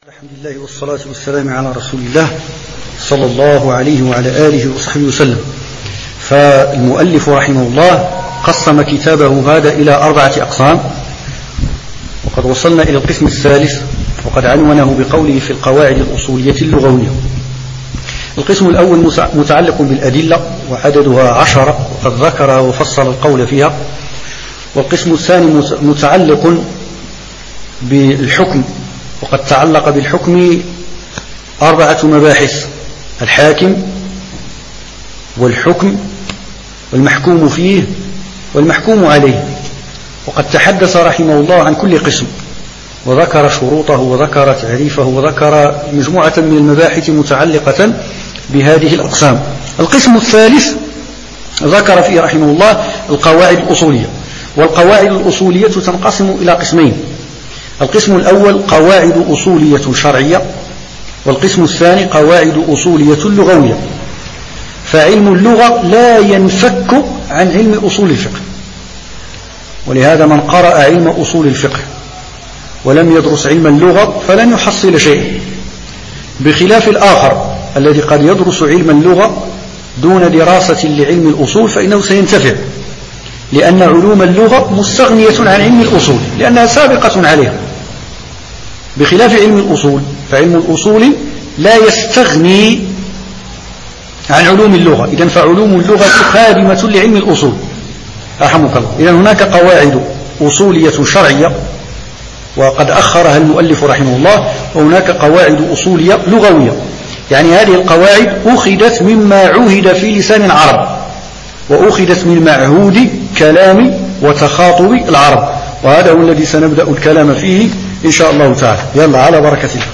الحمد لله والصلاة والسلام على رسول الله صلى الله عليه وعلى آله وصحبه وسلم. فالمؤلف رحمه الله قسم كتابه هذا إلى 4 أقسام، وقد وصلنا إلى القسم الثالث، وقد عنونه بقوله في القواعد الأصولية اللغوية. القسم الأول متعلق بالأدلة وعددها 10، وقد ذكر وفصل القول فيها. والقسم الثاني متعلق بالحكم، وقد تعلق بالحكم 4 مباحث: الحاكم والحكم والمحكوم فيه والمحكوم عليه. وقد تحدث رحمه الله عن كل قسم وذكر شروطه وذكر تعريفه وذكر مجموعة من المباحث متعلقة بهذه الأقسام. القسم الثالث ذكر فيه رحمه الله القواعد الأصولية. والقواعد الأصولية تنقسم إلى قسمين: القسم الأول قواعد أصولية شرعية، والقسم الثاني قواعد أصولية لغوية. فعلم اللغة لا ينفك عن علم أصول الفقه، ولهذا من قرأ علم أصول الفقه ولم يدرس علم اللغة فلن يحصل شيئا، بخلاف الآخر الذي قد يدرس علم اللغة دون دراسة لعلم الأصول فإنه سينتفع، لأن علوم اللغة مستغنية عن علم الأصول لأنها سابقة عليها، بخلاف علم الأصول. فعلم الأصول لا يستغني عن علوم اللغة، إذن فعلوم اللغة خادمة لعلم الأصول. رحمك الله. إذن هناك قواعد أصولية شرعية وقد أخرها المؤلف رحمه الله، وهناك قواعد أصولية لغوية، يعني هذه القواعد أخذت مما عهد في لسان العرب، وأخذت من معهود كلام وتخاطب العرب، وهذا هو الذي سنبدأ الكلام فيه إن شاء الله تعالى. يلا على بركة الله.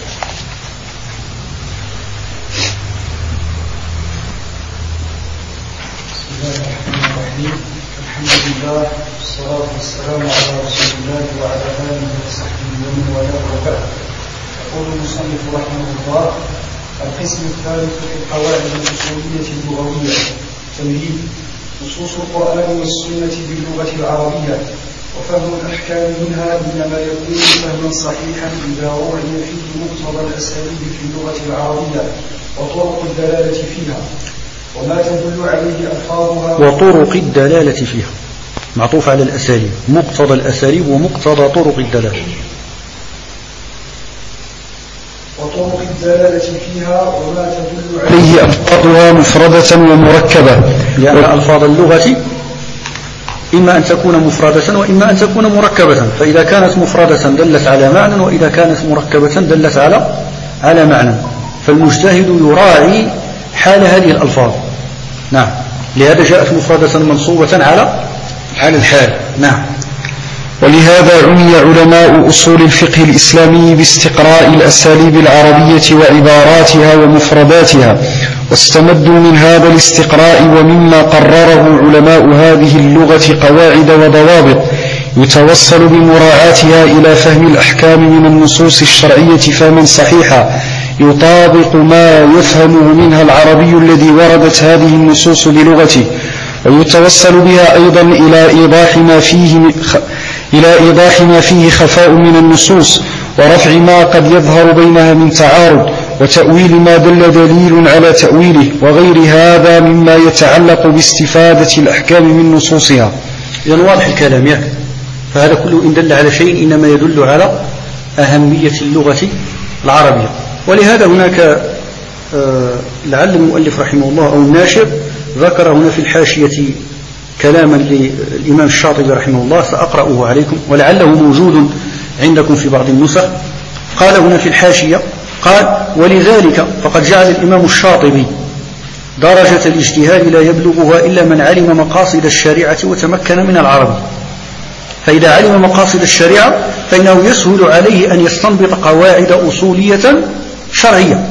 بسم الله الرحمن الرحيم. الحمد لله والصلاة والسلام على رسول الله وعلى آله وصحبه ومن والاه وبعد. يقول المصنف رحمه الله: القسم الثالث في القواعد الأصولية اللغوية. تمهيد: نصوص القرآن والسنة باللغة العربية، وفهم الأحكام منها إنما يكون فهما صحيحا إذا وعي فيه مقتضى الأساليب في اللغة العربية وطرق الدلالة فيها، وما تدل عليه ألفاظها وطرق الدلالة فيها، معطوف على الأساليب، مقتضى الأساليب ومقتضى طرق الدلالة. وطرق الدلالة فيها وما تدل عليه ألفاظها مفردة ومركبة، لأن ألفاظ اللغة إما أن تكون مفردة وإما أن تكون مركبة، فإذا كانت مفردة دلت على معنى، وإذا كانت مركبة دلت على معنى، فالمجتهد يراعي حال هذه الألفاظ. نعم، لهذا جاءت مفردة منصوبة على الحال. نعم. ولهذا عني علماء أصول الفقه الإسلامي باستقراء الأساليب العربية وعباراتها ومفرداتها، واستمدوا من هذا الاستقراء ومما قرره علماء هذه اللغة قواعد وضوابط يتوصل بمراعاتها إلى فهم الأحكام من النصوص الشرعية فهما صحيحا يطابق ما يفهمه منها العربي الذي وردت هذه النصوص بلغته، ويتوصل بها أيضا إلى إيضاح ما فيه خفاء من النصوص، ورفع ما قد يظهر بينها من تعارض، وتأويل ما دل دليل على تأويله، وغير هذا مما يتعلق باستفادة الأحكام من نصوصها. إذن واضح الكلام يعني. فهذا كله إن دل على شيء إنما يدل على أهمية اللغة العربية. ولهذا هناك لعل المؤلف رحمه الله أو الناشر ذكر هنا في الحاشية كلاما للإمام الشاطبي رحمه الله، سأقرأه عليكم ولعله موجود عندكم في بعض النسخ. قال هنا في الحاشية، قال: ولذلك فقد جعل الإمام الشاطبي درجة الاجتهاد لا يبلغها إلا من علم مقاصد الشريعة وتمكن من العربي. فإذا علم مقاصد الشريعة فإنه يسهل عليه أن يستنبط قواعد أصولية شرعية،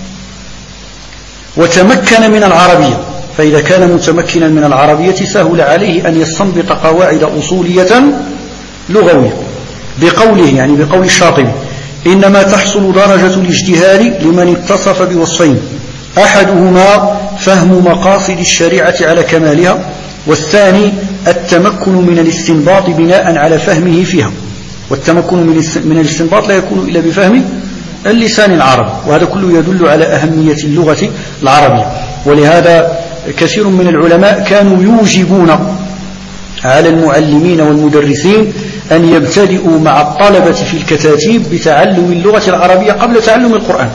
وتمكن من العربية. فإذا كان متمكنا من العربية سهل عليه أن يستنبط قواعد أصولية لغوية. بقوله يعني بقول الشاطبي: إنما تحصل درجة الاجتهاد لمن اتصف بوصفين: أحدهما فهم مقاصد الشريعة على كمالها، والثاني التمكن من الاستنباط بناء على فهمه فيها. والتمكن من الاستنباط لا يكون إلا بفهم اللسان العربي، وهذا كله يدل على أهمية اللغة العربية. ولهذا كثير من العلماء كانوا يوجبون على المعلمين والمدرسين أن يبتدئوا مع الطلبة في الكتاتيب بتعلم اللغة العربية قبل تعلم القرآن.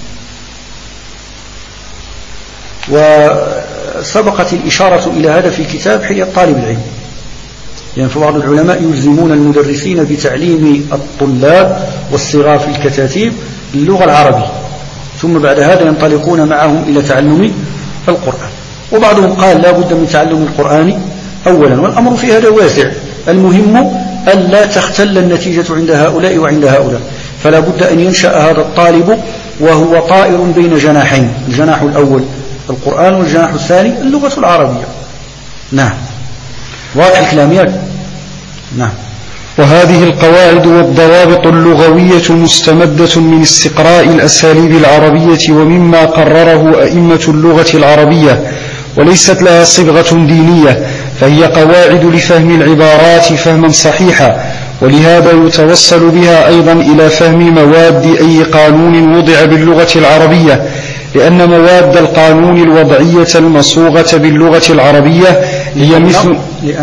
وسبقت الإشارة إلى هذا في كتاب حلية طالب العلم، يعني فبعض العلماء يلزمون المدرسين بتعليم الطلاب والصغار في الكتاتيب اللغة العربية، ثم بعد هذا ينطلقون معهم إلى تعلم القرآن. وبعضهم قال لا بد من تعلم القرآن أولا، والأمر في هذا واسع. المهم أن لا تختل النتيجة عند هؤلاء وعند هؤلاء، فلا بد أن ينشأ هذا الطالب وهو طائر بين جناحين، الجناح الأول القرآن والجناح الثاني اللغة العربية. نعم، واضح الكلام. نعم. وهذه القواعد والضوابط اللغوية مستمدة من استقراء الأساليب العربية ومما قرره أئمة اللغة العربية، وليست لها صبغة دينية، فهي قواعد لفهم العبارات فهما صحيحا، ولهذا يتوصل بها أيضا إلى فهم مواد أي قانون وضع باللغة العربية، لأن مواد القانون الوضعية المصوغة باللغة العربية هي مثل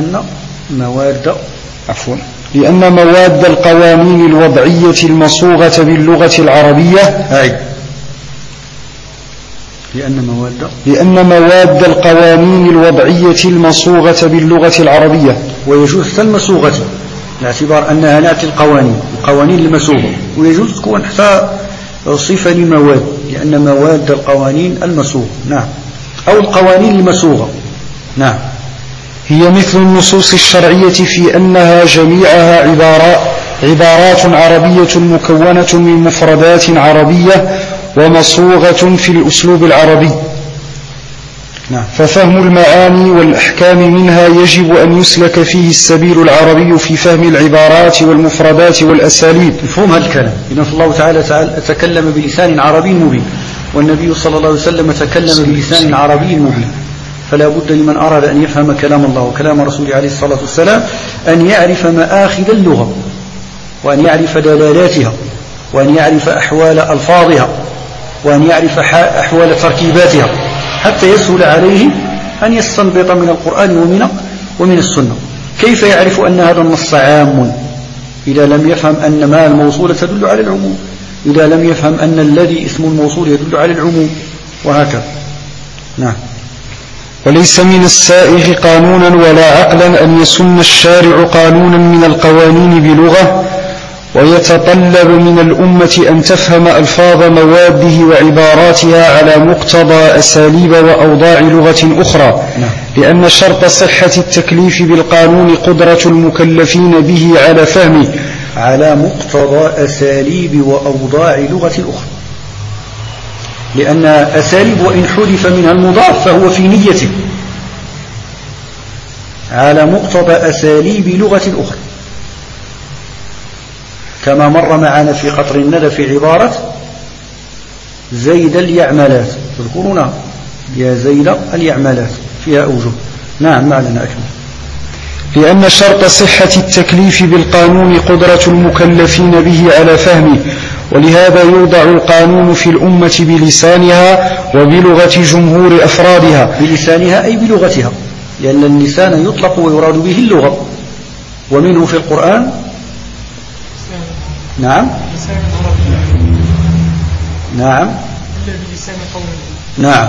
لأن مواد القوانين الوضعية المصوغة باللغة العربية لأن مواد القوانين الوضعية المصوغة باللغة العربية، ويجوز المصوغة باعتبار أنها نأتي القوانين المصوغة، ويجوز تكون حتى صفة لمواد، لأن مواد القوانين المصوغة نعم أو القوانين المصوغة نعم هي مثل النصوص الشرعية في أنها جميعها عبارات عربية مكونة من مفردات عربية ومصوغة في الأسلوب العربي. ففهم المعاني والأحكام منها يجب أن يسلك فيه السبيل العربي في فهم العبارات والمفردات والأساليب. مفهوم هذا الكلام. إذن الله تعالى تكلم بلسان عربي مبين، والنبي صلى الله عليه وسلم تكلم بلسان عربي مبين، فلا بد لمن أراد أن يفهم كلام الله وكلام رسوله عليه الصلاة والسلام أن يعرف مآخذ اللغة، وأن يعرف دلالاتها، وأن يعرف أحوال ألفاظها، وأن يعرف أحوال تركيباتها، حتى يسهل عليه أن يستنبط من القرآن ومن السنة. كيف يعرف أن هذا النص عام إذا لم يفهم أن ما الموصول تدل على العموم، إذا لم يفهم أن الذي اسم الموصول يدل على العموم، وهكذا. نعم. وليس من السائغ قانونا ولا عقلا أن يسن الشارع قانونا من القوانين بلغة، ويتطلب من الأمة أن تفهم ألفاظ مواده وعباراتها على مقتضى أساليب وأوضاع لغة أخرى، لأن شرط صحة التكليف بالقانون قدرة المكلفين به على فهمه على مقتضى أساليب وأوضاع لغة أخرى، لأن أساليب وإن حذف منها المضاف فهو في نيته، على مقتضى أساليب لغة أخرى، كما مر معنا في قطر الندى في عبارة زيد اليعملات، تذكرونها يا زيد اليعملات فيها أوجه. نعم معنا أكمل. لأن شرط صحة التكليف بالقانون قدرة المكلفين به على فهمه، ولهذا يوضع القانون في الأمة بلسانها وبلغة جمهور أفرادها. بلسانها أي بلغتها، لأن اللسان يطلق ويراد به اللغة، ومنه في القرآن نعم نعم نعم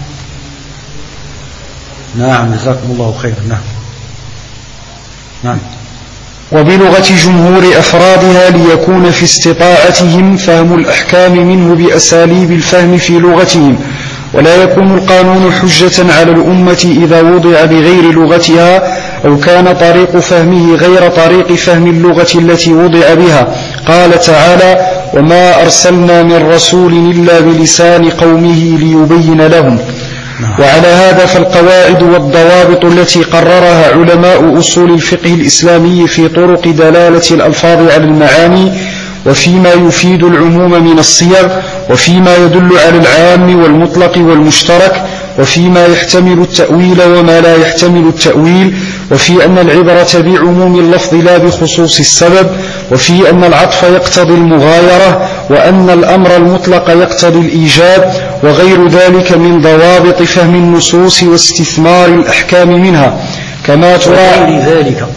نعم جزاكم الله خير. نعم نعم. وبلغة جمهور أفرادها ليكون في استطاعتهم فهم الأحكام منه بأساليب الفهم في لغتهم، ولا يكون القانون حجة على الأمة إذا وضع بغير لغتها أو كان طريق فهمه غير طريق فهم اللغة التي وضع بها. قال تعالى: وما أرسلنا من رسول إلا بلسان قومه ليبين لهم. وعلى هذا فالقواعد والضوابط التي قررها علماء أصول الفقه الإسلامي في طرق دلالة الألفاظ على المعاني، وفيما يفيد العموم من الصيغ، وفيما يدل على العام والمطلق والمشترك، وفيما يحتمل التأويل وما لا يحتمل التأويل، وفي أن العبرة بعموم اللفظ لا بخصوص السبب، وفي أن العطف يقتضي المغايرة، وأن الأمر المطلق يقتضي الإيجاب وغير ذلك من ضوابط فهم النصوص واستثمار الأحكام منها كما تراعي ذلك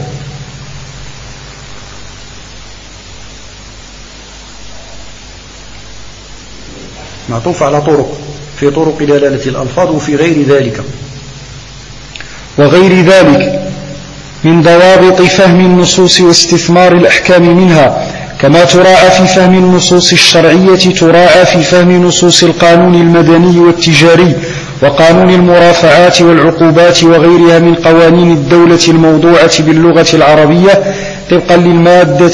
معطوف على طرق، في طرق دلالة الألفاظ وفي غير ذلك. وغير ذلك من ضوابط فهم النصوص واستثمار الأحكام منها كما تراعى في فهم النصوص الشرعية تراعى في فهم نصوص القانون المدني والتجاري وقانون المرافعات والعقوبات وغيرها من قوانين الدولة الموضوعة باللغة العربية طبقا للمادة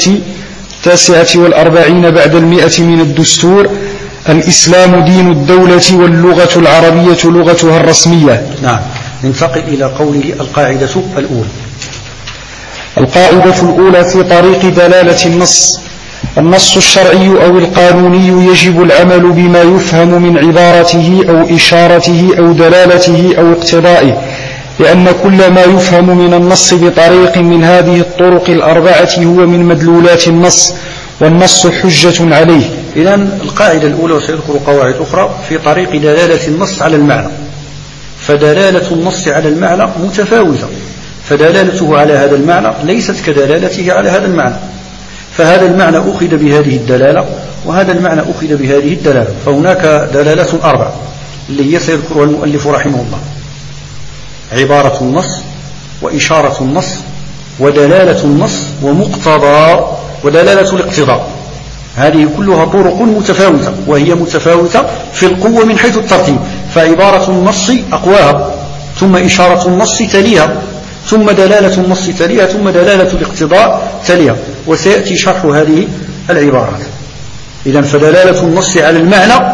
49 بعد 100 من الدستور: الإسلام دين الدولة واللغة العربية لغتها الرسمية. نعم. ننتقل إلى قوله القاعدة الأولى. القاعدة الأولى في طريق دلالة النص: النص الشرعي أو القانوني يجب العمل بما يفهم من عبارته أو إشارته أو دلالته أو اقتضائه، لأن كل ما يفهم من النص بطريق من هذه الطرق الأربعة هو من مدلولات النص، والنص حجة عليه. إذن القاعدة الأولى، وسيذكر قواعد أخرى في طريق دلالة النص على المعنى. فدلالة النص على المعنى متفاوتة، فدلالته على هذا المعنى ليست كدلالته على هذا المعنى، فهذا المعنى أخذ بهذه الدلالة وهذا المعنى أخذ بهذه الدلالة، فهناك دلالات أربع اللي هي سيذكرها المؤلف رحمه الله: عبارة النص، وإشارة النص، ودلالة النص، ومقتضى ودلالة الاقتضاء. هذه كلها طرق متفاوتة، وهي متفاوتة في القوة من حيث الترتيب، فعبارة النص أقواها، ثم إشارة النص تليها، ثم دلالة النص تليها، ثم دلالة الاقتضاء تليها، وسيأتي شرح هذه العبارات. إذن فدلالة النص على المعنى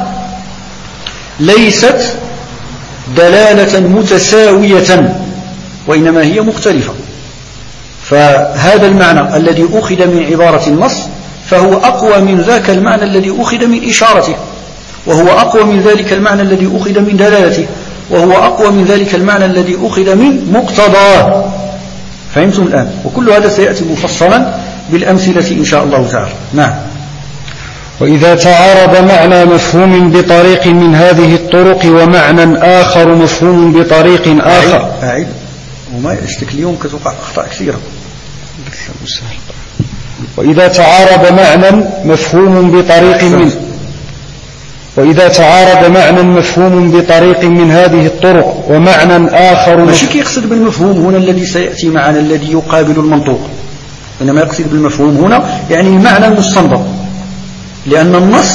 ليست دلالة متساوية، وإنما هي مختلفة. فهذا المعنى الذي أخذ من عبارة النص فهو أقوى من ذاك المعنى الذي أخذ من إشارته، وهو أقوى من ذلك المعنى الذي أخذ من دلالته، وهو أقوى من ذلك المعنى الذي أخذ من مقتضاه. فهمتم الآن؟ وكل هذا سيأتي مفصلا بالأمثلة إن شاء الله تعالى. نعم. وإذا تعارض معنى مفهوم بطريق من هذه الطرق ومعنى آخر مفهوم بطريق آخر. أعيد وما يشتك اليوم كتوقع أخطاء كثيرة. وإذا تعارض معنى مفهوم بطريق من وإذا تعارض معنى مفهوم بطريق من هذه الطرق ومعنى آخر ماشي يقصد بالمفهوم هنا الذي سيأتي معنا الذي يقابل المنطوق، إنما يقصد بالمفهوم هنا يعني المعنى المستنبط، لأن النص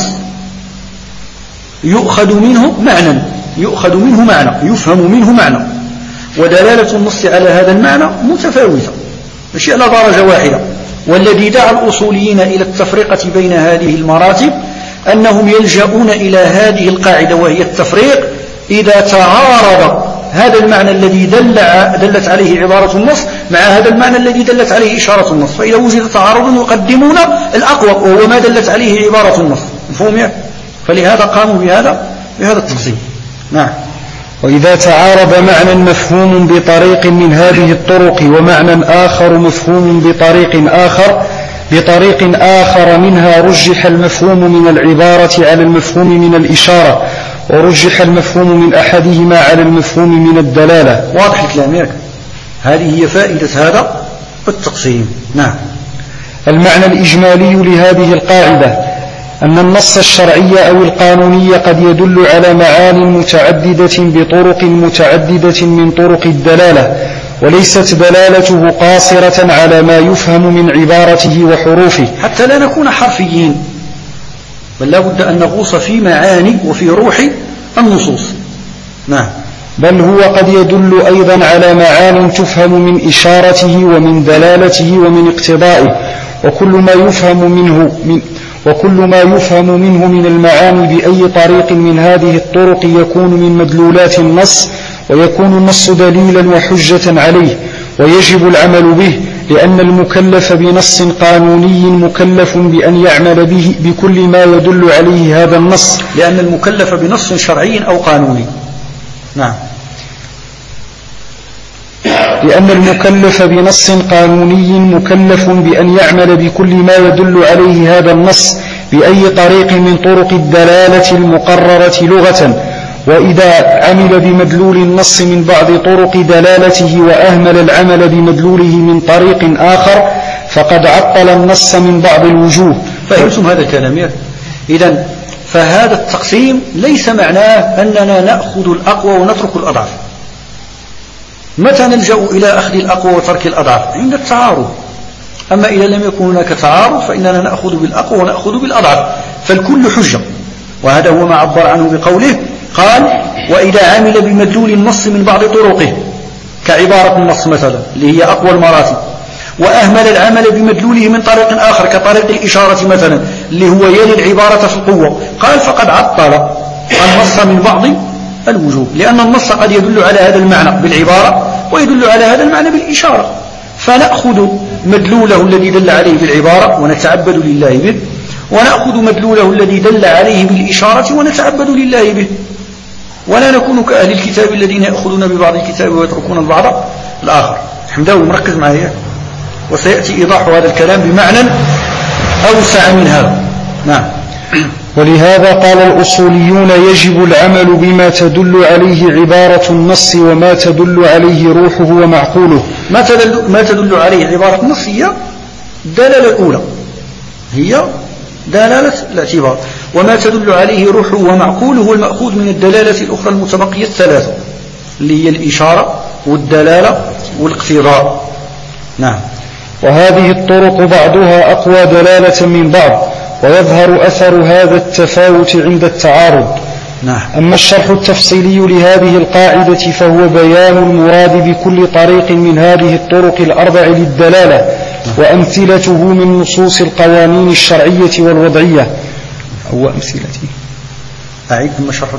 يؤخذ منه معنى يفهم منه معنى، ودلالة النص على هذا المعنى متفاوتة ماشي على درجة واحدة. والذي دعا الأصوليين إلى التفرقة بين هذه المراتب أنهم يلجؤون إلى هذه القاعدة، وهي التفريق إذا تعارض هذا المعنى الذي دلت عليه عبارة النص مع هذا المعنى الذي دلت عليه إشارة النص، فإذا وجد تعارض يقدمون الأقوى وهو ما دلت عليه عبارة النص. مفهوم؟ فلهذا قاموا بهذا التقسيم. نعم. وإذا تعارض معنى مفهوم بطريق من هذه الطرق ومعنى آخر مفهوم بطريق آخر منها رجح المفهوم من العبارة على المفهوم من الإشارة، ورجح المفهوم من أحدهما على المفهوم من الدلالة. واضح الكلام؟ هذه هي فائدة هذا التقسيم. نعم. المعنى الإجمالي لهذه القاعدة أن النص الشرعي أو القانوني قد يدل على معان متعددة بطرق متعددة من طرق الدلالة، وليست دلالته قاصرة على ما يفهم من عبارته وحروفه، حتى لا نكون حرفيين، بل لا بد أن نغوص في معاني وفي روح النصوص. نعم. بل هو قد يدل أيضا على معان تفهم من إشارته ومن دلالته ومن اقتضائه، وكل ما يفهم منه من المعاني بأي طريق من هذه الطرق يكون من مدلولات النص، ويكون النص دليلا وحجة عليه، ويجب العمل به، لأن المكلف بنص قانوني مكلف بأن يعمل به بكل ما يدل عليه هذا النص. لأن المكلف بنص شرعي أو قانوني. نعم. لأن المكلف بنص قانوني مكلف بأن يعمل بكل ما يدل عليه هذا النص بأي طريق من طرق الدلالة المقررة لغة، وإذا عمل بمدلول النص من بعض طرق دلالته وأهمل العمل بمدلوله من طريق آخر فقد عطل النص من بعض الوجوه. فهمتم هذا الكلام؟ إذن فهذا التقسيم ليس معناه أننا نأخذ الأقوى ونترك الأضعف. متى نلجأ إلى أخذ الأقوى وترك الأضعف؟ عند التعارض. أما إذا لم يكن هناك تعارض فإننا نأخذ بالأقوى ونأخذ بالأضعف، فالكل حجة. وهذا هو ما عبر عنه بقوله قال وإذا عمل بمدلول النص من بعض طرقه، كعبارة النص مثلا اللي هي أقوى المراتب، وأهمل العمل بمدلوله من طريق آخر كطريق الإشارة مثلا اللي هو يلي العبارة في القوة، قال فقد عطل النص من بعض الوجوه، لأن النص قد يدل على هذا المعنى بالعبارة ويدل على هذا المعنى بالإشارة، فنأخذ مدلوله الذي دل عليه بالعبارة ونتعبد لله به، ونأخذ مدلوله الذي دل عليه بالإشارة ونتعبد لله به، ولا نكون كأهل الكتاب الذين يأخذون ببعض الكتاب ويتركون البعض الآخر. حمداوي مركز معي، وسيأتي إيضاح هذا الكلام بمعنى أوسع من هذا. نعم. ولهذا قال الأصوليون يجب العمل بما تدل عليه عبارة النص وما تدل عليه روحه ومعقوله. ما تدل عليه عبارة النص هي الدلالة الأولى، هي دلالة الاعتبار، وما تدل عليه روحه ومعقوله هو المأخوذ من الدلالة الأخرى المتبقية الثلاثة اللي هي الإشارة والدلالة والاقتضاء. نعم. وهذه الطرق بعضها أقوى دلالة من بعض، ويظهر أثر هذا التفاوت عند التعارض. نعم. أما الشرح التفصيلي لهذه القاعدة فهو بيان المراد بكل طريق من هذه الطرق الأربع للدلالة، وأمثلته من نصوص القوانين الشرعية والوضعية أو أمثلته. أعيد.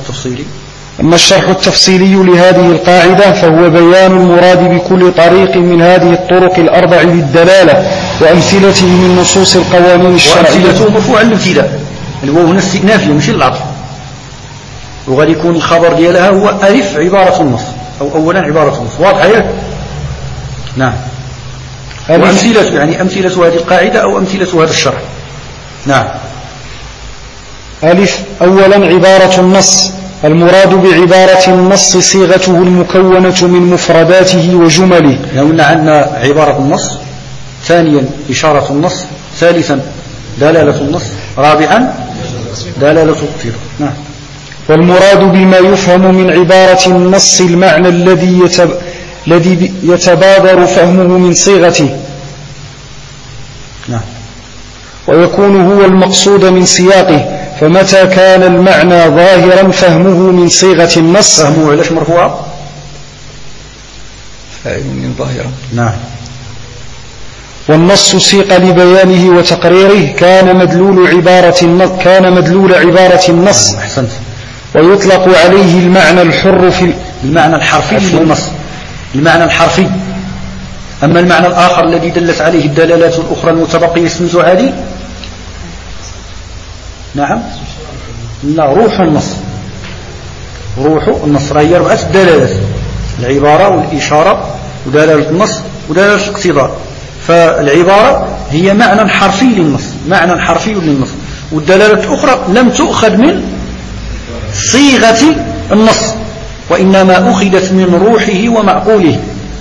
أما الشرح التفصيلي لهذه القاعدة فهو بيان المراد بكل طريق من هذه الطرق الأربع للدلالة، وأمثلته من نصوص القوانين الشرعية. وأمثلته مرفوع الابتداء اللي هو هنا استئنافية مش العطف، وقد يكون الخبر ديالها هو ألف عبارة النص أو أولا عبارة النص. واضح هي؟ نعم. وأمثلة يعني أمثلة هذه القاعدة أو أمثلة هذا الشرح. نعم. ألف أولا عبارة النص، المراد بعبارة النص صيغته المكونة من مفرداته وجمله. قلنا عندنا عبارة النص، ثانيا إشارة النص، ثالثا دلالة النص، رابعا دلالة الاقتضاء. نعم. والمراد بما يفهم من عبارة النص المعنى الذي يتبادر فهمه من صيغته. نعم. ويكون هو المقصود من سياقه، فمتى كان المعنى ظاهرا فهمه من صيغة النص. فهمه علاش مرفوعة؟ فاعل من ظاهرا. نعم. والنص سيق لبيانه وتقريره كان مدلول عبارة النص. أحسنت. ويطلق عليه المعنى الحر في المعنى الحرفي للنص، المعنى الحرفي. أما المعنى الآخر الذي دلت عليه الدلالات الأخرى المتبقية اسم زعادي، نعم، لا، روح النص. روح النص هي 4 دلالات: العبارة والإشارة ودلالة النص ودلالة الاقتضاء. فالعبارة هي معنى حرفي للنص، معنى حرفي للنص، والدلالة الأخرى لم تؤخذ من صيغة النص، وإنما أخذت من روحه ومعقوله.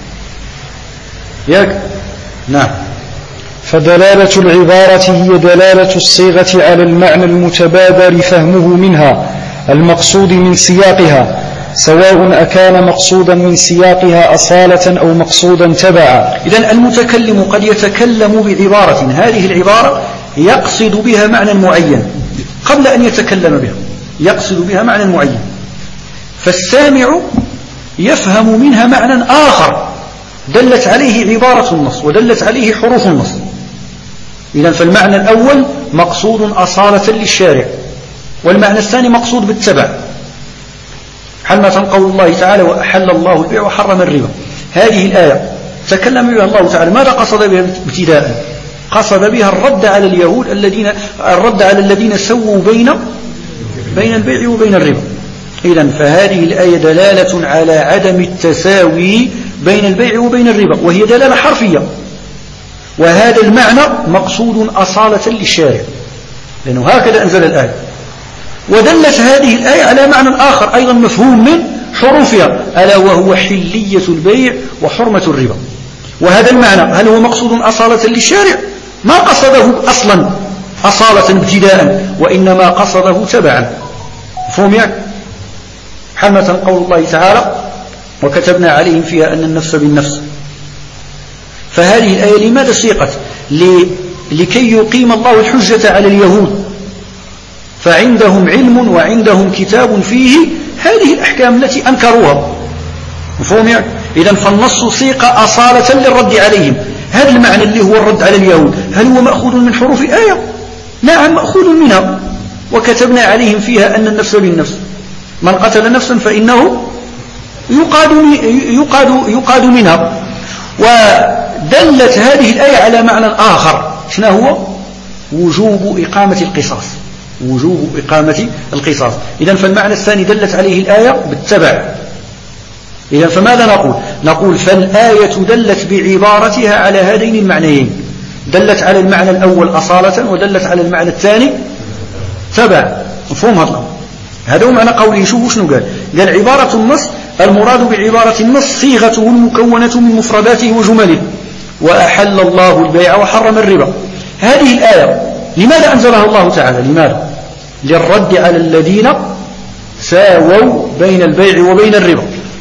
ياك؟ نعم. فدلالة العبارة هي دلالة الصيغة على المعنى المتبادر فهمه منها المقصود من سياقها، سواء أكان مقصودا من سياقها أصالة أو مقصودا تبعا. إذن المتكلم قد يتكلم بعبارة، هذه العبارة يقصد بها معنى معين قبل أن يتكلم بها، يقصد بها معنى معين، فالسامع يفهم منها معنى آخر دلت عليه عبارة النص ودلت عليه حروف النص. إذن فالمعنى الأول مقصود أصالة للشارع، والمعنى الثاني مقصود بالتبع، حلما تنقول الله تعالى وأحل الله البيع وحرم الربا. هذه الآية تكلم بها الله تعالى، ماذا قصد بها ابتداء؟ قصد بها الرد على اليهود الرد على الذين سووا بين البيع وبين الربا. إذن فهذه الآية دلالة على عدم التساوي بين البيع وبين الربا، وهي دلالة حرفية، وهذا المعنى مقصود أصالة للشارع. لأنه هكذا أنزل الآية. ودلت هذه الآية على معنى آخر أيضا مفهوم من حروفها، ألا وهو حلية البيع وحرمة الربا. وهذا المعنى هل هو مقصود أصالة للشارع؟ ما قصده أصلا أصالة ابتداء، وإنما قصده تبعا. مفهوم يعني؟ مثلا قول الله تعالى وكتبنا عليهم فيها أن النفس بالنفس. فهذه الآية لماذا سيقت؟ لكي يقيم الله الحجة على اليهود، فعندهم علم وعندهم كتاب فيه هذه الأحكام التي أنكروها. مفهوم يعني؟ إذن فالنص سيق أصالة للرد عليهم. هذا المعنى اللي هو الرد على اليهود هل هو مأخوذ من حروف آية؟ نعم مأخوذ منها. وكتبنا عليهم فيها أن النفس بالنفس، من قتل نفسا فإنه يقاد منها. ودلت هذه الآية على معنى آخر، شنو هو؟ وجوب إقامة القصاص. وجوب إقامة القصاص. إذن فالمعنى الثاني دلت عليه الآية بالتبع. إذن فماذا نقول؟ نقول فالآية دلت بعبارتها على هذين المعنيين، دلت على المعنى الأول أصالة، ودلت على المعنى الثاني تبع. مفهوم هذا؟ هذا هو معنى قوله. شنو قال؟ قال عبارة النص، المراد بعبارة النص صيغته المكونة من مفرداته وجمله، وأحل الله البيع وحرم الربا. هذه الآية لماذا أنزلها الله تعالى؟ لماذا؟ للرد على الذين ساووا بين البيع وبين الربا.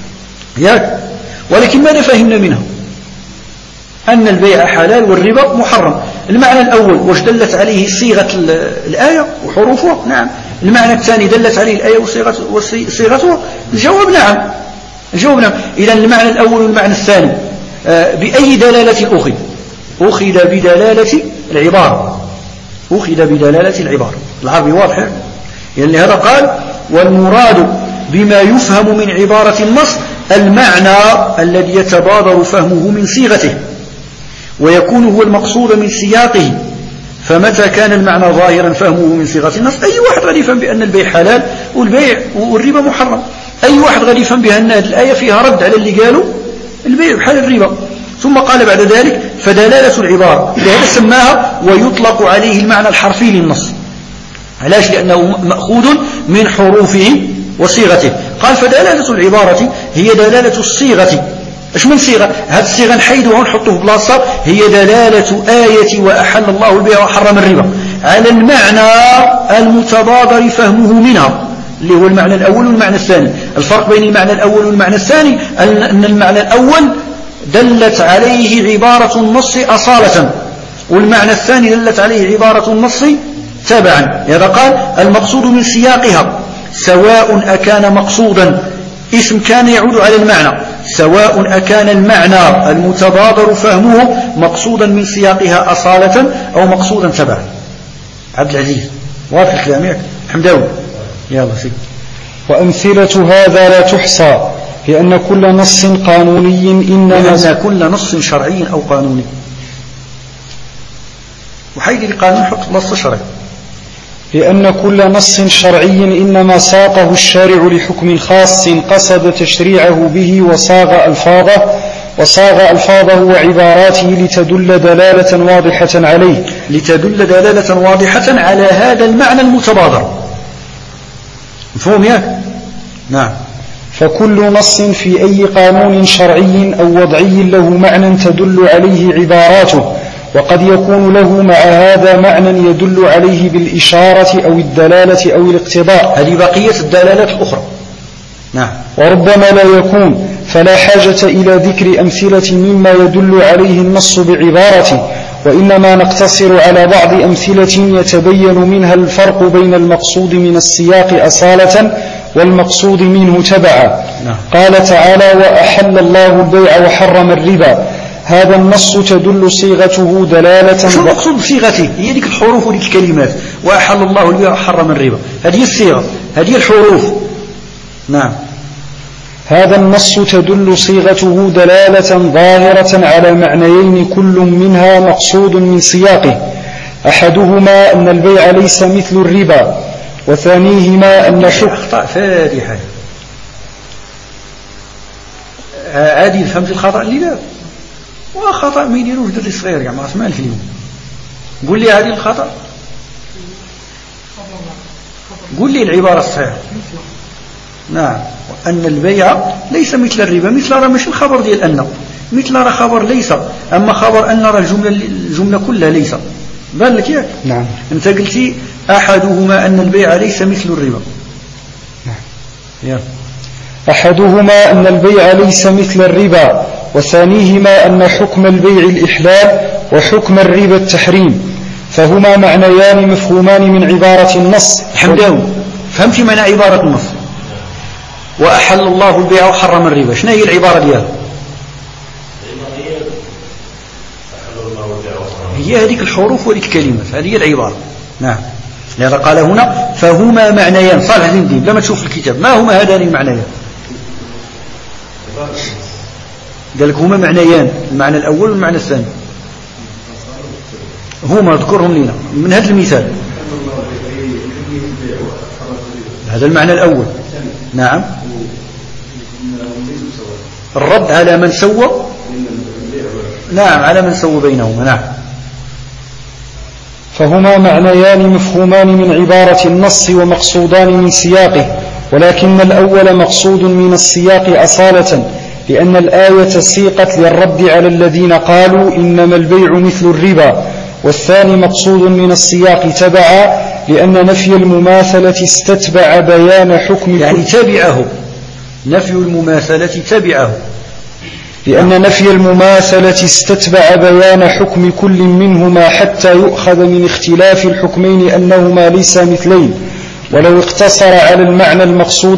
ولكن ماذا فهمنا منها؟ أن البيع حلال والربا محرم. المعنى الأول وش دلت عليه صيغة الآية وحروفها؟ نعم. المعنى الثاني دلت عليه الآية وصيغتها؟ الجواب نعم. الجواب نعم. إذن المعنى الأول والمعنى الثاني بأي دلالة أخذ؟ أخذ بدلالة العبارة. أخذ بدلالة العبارة. العربي واضح يعني. لهذا قال والمراد بما يفهم من عبارة النص المعنى الذي يتبادر فهمه من صيغته، ويكون هو المقصود من سياقه. فمتى كان المعنى ظاهرا فهمه من صيغة النص، أي واحد غادي يفهم بأن البيع حلال والبيع والربا محرم. أي واحد غادي يفهم بأن هذه الآية فيها رد على اللي قالوا البيع بحال الربا. ثم قال بعد ذلك فدلالة العبارة، لهذا سماها ويطلق عليه المعنى الحرفي للنص. علاش؟ لأنه مأخوذ من حروفه وصيغته. قال فدلالة العبارة هي دلالة الصيغة. ايش من صيغة؟ هذه الصيغة نحيدها ونحطه بلاصة. هي دلالة آية وأحل الله البيع وحرم الربا على المعنى المتبادر فهمه منها، اللي هو المعنى الأول والمعنى الثاني. الفرق بين المعنى الأول والمعنى الثاني أن المعنى الأول دلت عليه عبارة النص أصالة، والمعنى الثاني دلت عليه عبارة النص تبعا. هذا قال المقصود من سياقها، سواء أكان مقصودا، اسم كان يعود على المعنى، سواء أكان المعنى المتبادر فهمه مقصودا من سياقها أصالة أو مقصودا تبعا. عبد العزيز واضح الكلام؟ حمداوي يلا سيب. وأمثلة هذا لا تحصى، لأن كل نص قانوني لأن كل نص شرعي أو قانوني، وحيدي القانون حط نص شرعي. لأن كل نص شرعي إنما ساقه الشارع لحكم خاص قصد تشريعه به وصاغ ألفاظه وعباراته لتدل دلالة واضحة عليه، لتدل دلالة واضحة على هذا المعنى المتبادر. مفهوم يا؟ نعم. فكل نص في أي قانون شرعي أو وضعي له معنى تدل عليه عباراته، وقد يكون له مع هذا معنى يدل عليه بالإشارة أو الدلالة أو الاقتضاء. هذه بقية الدلالات الأخرى. نعم. وربما لا يكون، فلا حاجة إلى ذكر أمثلة مما يدل عليه النص بعبارته، وإنما نقتصر على بعض أمثلة يتبين منها الفرق بين المقصود من السياق أصالة والمقصود منه تبعا. قال تعالى وأحل الله البيع وحرم الربا، هذا النص تدل صيغته دلالة. شو المقصود بصيغته؟ هي ذيك الحروف وذيك الكلمات، وأحل الله البيع وحرم الربا، هذه الصيغة، هذه الحروف. نعم. هذا النص تدل صيغته دلالة ظاهرة على معنيين كل منها مقصود من سياقه، أحدهما أن البيع ليس مثل الربا، وثانيهما أن أخطاء فادحة. عادي فهمت الخطأ اللي لا، وخطأ ما يديروش دري صغير يعني ما اسمع الكلمة. قول لي هذه الخطأ قل لي العبارة الصحيحة. نعم، وأن البيع ليس مثل الربا. مثل راه ماشي الخبر ديال أن، مثل راه خبر ليس، أما خبر أن راه الجملة كلها ليس. بان لك ياك؟ نعم. أنت قلتي أحدهما أن البيع ليس مثل الربا. نعم. يا. أحدهما أن البيع ليس مثل الربا، وثانيهما أن حكم البيع الإحلال وحكم الربا التحريم، فهما معنيان مفهومان من عبارة النص. حمداوي، فهمتي معنى عبارة النص؟ وأحل الله البيع وحرم الربا، شنو هي العبارة ديالها؟ هي هذيك الحروف وهذيك الكلمات، هذه هي العبارة. نعم، لهذا قال هنا فهما معنيان. صالح زين الدين لما تشوف الكتاب ما هما هذان المعنيان؟ قال لك هما معنيان، المعنى الأول والمعنى الثاني. هما اذكرهم لنا من هذا المثال. هذا المعنى الأول. نعم، الرد على من سوى. نعم، على من سوى بينهما. نعم. فهما معنيان مفهومان من عبارة النص ومقصودان من سياقه، ولكن الأول مقصود من السياق أصالة، لأن الآية سيقت للرد على الذين قالوا إنما البيع مثل الربا، والثاني مقصود من السياق تبعا، لأن نفي المماثلة استتبع بيان حكم يعني تبعه، نفي المماثلة تبعه، لأن نفي المماثلة استتبع بيان حكم كل منهما حتى يؤخذ من اختلاف الحكمين أنهما ليس مثلين. ولو اقتصر على المعنى المقصود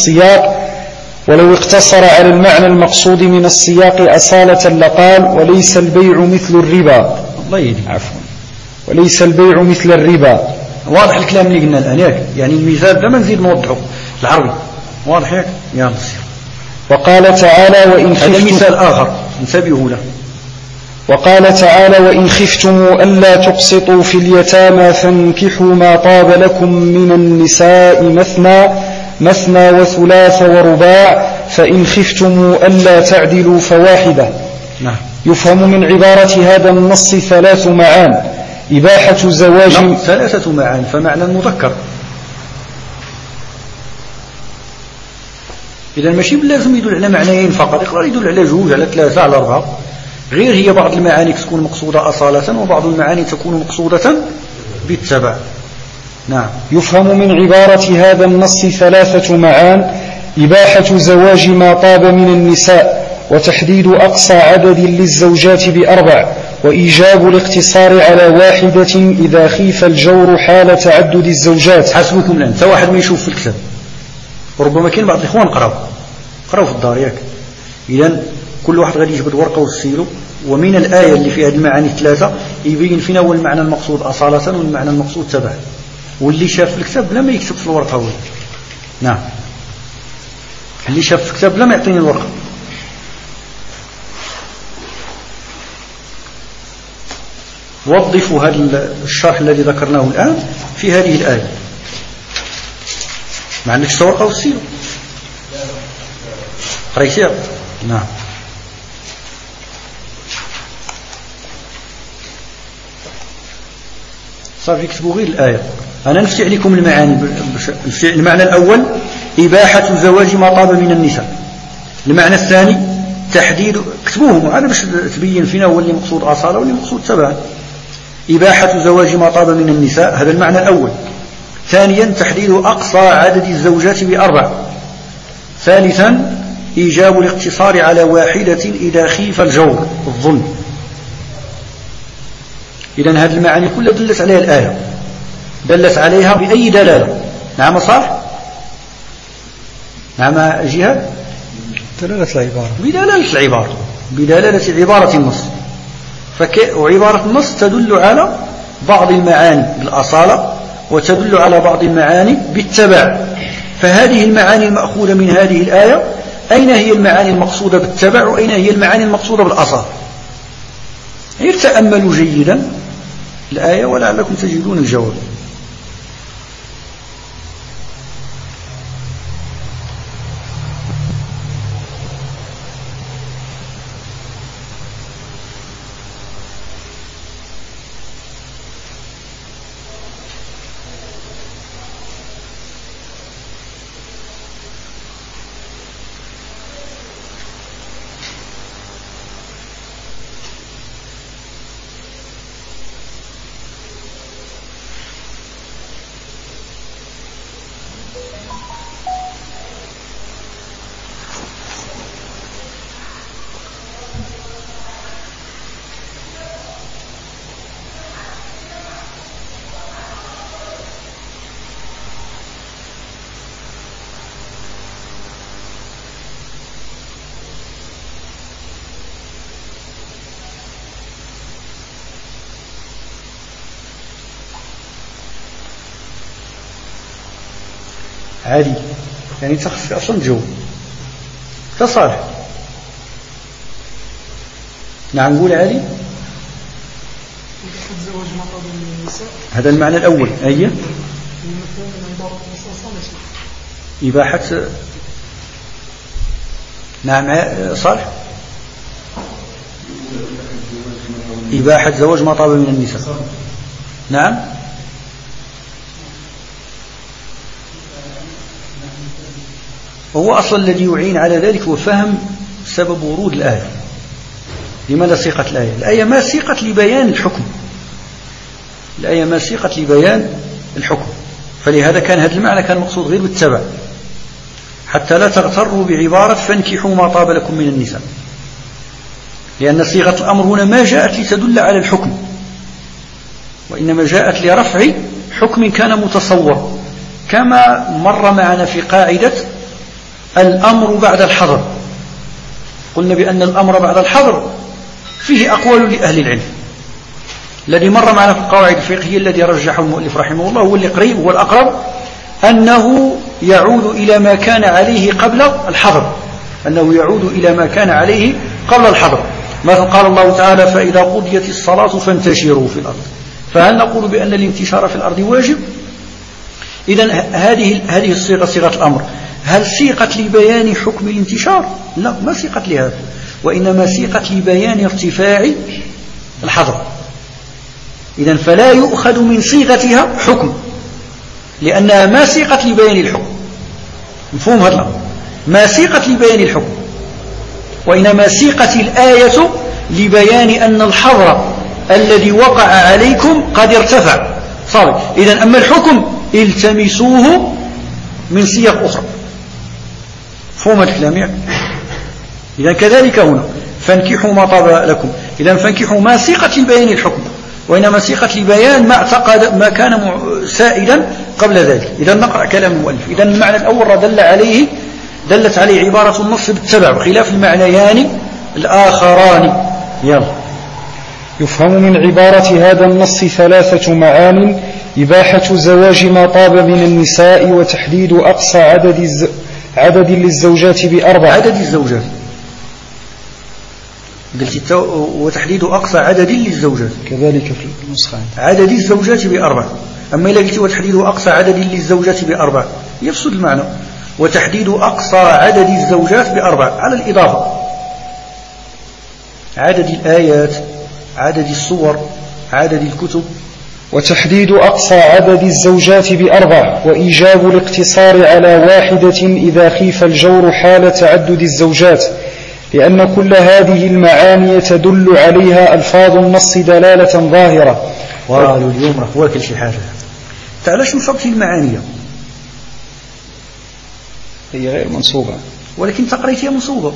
من السياق أصالة لقال وليس البيع مثل الربا. الله يهديك. عفوا، وليس البيع مثل الربا. واضح الكلام اللي قلنا الآن ياك؟ يعني المثال ده ما نزيد نوضحه العربي واضح ياك؟ يا مصير. وقال تعالى وإن هذا مثال آخر انتبهوا له. وقال تعالى وإن خفتم ألا تقسطوا في اليتامى فانكحوا ما طاب لكم من النساء مثنى وثلاث ورباع فإن خفتم ألا تعدلوا فواحدة. نعم. يفهم من عبارة هذا النص ثلاث معان: إباحة زواج. ثلاثة معان، فمعنى المذكر. إذا ماشي لازم يدل على معنيين فقط، يقدر يدل على جوج، على ثلاثة، على أربعة. غير هي بعض المعاني تكون مقصودة أصالة، وبعض المعاني تكون مقصودة بالتبع. نعم. يفهم من عبارة هذا النص ثلاثة معان: إباحة زواج ما طاب من النساء، وتحديد أقصى عدد للزوجات ب4، وإيجاب الاقتصار على واحدة إذا خيف الجور حال تعدد الزوجات. حسبكم الآن واحد ما يشوف في الكتاب، وربما كاين بعض الإخوان قراوا في الدار ياك. إذن كل واحد غادي يجبد ورقة ويسيله، ومن الآية اللي فيها المعاني الثلاثة يبين فينا هو المعنى المقصود أصالة والمعنى المقصود تبعا، واللي شاف في الكتاب لما يكتب في الورقة هو. نعم، اللي شاف في الكتاب لما يعطيني الورقة. وظفوا هذا الشرح الذي ذكرناه الآن في هذه الآية. ما عندكش ورقة وسيله قريتيها؟ نعم. صافي يكتبوا غير الآية. أنا نفتي عليكم المعاني. المعنى الأول إباحة زواج ما طاب من النساء. المعنى الثاني تحديد، اكتبوهم هذا باش تبين فينا هو اللي مقصود أصالة واللي مقصود تبعا. إباحة زواج ما طاب من النساء، هذا المعنى الأول. ثانيا تحديد أقصى عدد الزوجات ب4. ثالثا إيجاب الاقتصار على واحدة إذا خيف الجور الظلم. إذن هذه المعاني كلها دلت عليها الآية، دلت عليها بأي دلالة؟ نعم صح؟ نعم جهاد؟ دلالة العبارة. بدلالة العبارة، بدلالة عبارة النص. وعبارة النص تدل على بعض المعاني بالأصالة، وتدل على بعض المعاني بالتبع. فهذه المعاني المأخوذة من هذه الآية أين هي المعاني المقصودة بالتبع، وأين هي المعاني المقصودة بالأصالة؟ تأملوا جيدا الآية ولعلكم تجدون الجواب. عادي يعني تخص أصلا جو تصالح. نعم نقول عادي. هذا المعنى الأول. أي إباحة. نعم صالح. إباحة زواج ما طاب من النساء. نعم هو أصلا الذي يعين على ذلك هو فهم سبب ورود الآية. لماذا سيقت الآية؟ الآية ما سيقت لبيان الحكم، الآية ما سيقت لبيان الحكم، فلهذا كان هذا المعنى كان مقصود غير بالتبع، حتى لا تغتروا بعبارة فانكحوا ما طاب لكم من النساء، لأن صيغة الأمر هنا ما جاءت لتدل على الحكم، وإنما جاءت لرفع حكم كان متصور، كما مر معنا في قاعدة الأمر بعد الحظر. قلنا بأن الأمر بعد الحظر فيه أقوال لأهل العلم. الذي مر معنا في القواعد الفقهية الذي رجحه المؤلف رحمه الله هو اللي قريب هو الأقرب، أنه يعود إلى ما كان عليه قبل الحظر، أنه يعود إلى ما كان عليه قبل الحظر. مثلا قال الله تعالى فإذا قضيت الصلاة فانتشروا في الأرض، فهل نقول بأن الانتشار في الأرض واجب؟ إذن هذه الصيغة صيغة الأمر هل سيقت لبيان حكم الانتشار؟ لا، ما سيقت لهذا، وإنما سيقت لبيان ارتفاع الحظر. إذن فلا يؤخذ من صيغتها حكم، لأنها ما سيقت لبيان الحكم. مفهوم هذا الأمر؟ ما سيقت لبيان الحكم، وإنما سيقت الآية لبيان أن الحظر الذي وقع عليكم قد ارتفع صار. إذن أما الحكم التمسوه من صيغ أخرى. مفهوم الكلام يعني؟ إذن كذلك هنا فانكحوا ما طاب لكم، إذن فانكحوا ما سيقت لبيان الحكم، وإنما سيقت لبيان ما اعتقد ما كان سائدا قبل ذلك. إذن نقرأ كلام المؤلف. إذن المعنى الأول دلت عليه عبارة النص بالتبع بخلاف المعنيان الآخران. يلا. يفهم من عبارة هذا النص 3 معان: إباحة زواج ما طاب من النساء، وتحديد أقصى عدد للزوجات ب4. عدد الزوجات قلت وتحديد أقصى عدد للزوجات، كذلك في النسخة عدد الزوجات ب4. أما إذا قلت وتحديد أقصى عدد للزوجات ب4 يفسد المعنى. وتحديد أقصى عدد الزوجات ب4 على الإضافة، عدد الآيات، عدد الصور، عدد الكتب. وتحديد أقصى عدد الزوجات ب4، وإيجاب الاقتصار على واحدة إذا خيف الجور حال تعدد الزوجات، لأن كل هذه المعاني تدل عليها ألفاظ النص دلالة ظاهرة. قالوا اليوم راه واكل شي حاجة. تعالش نصبت المعانية، هي غير منصوبة ولكن تقريتها منصوبة.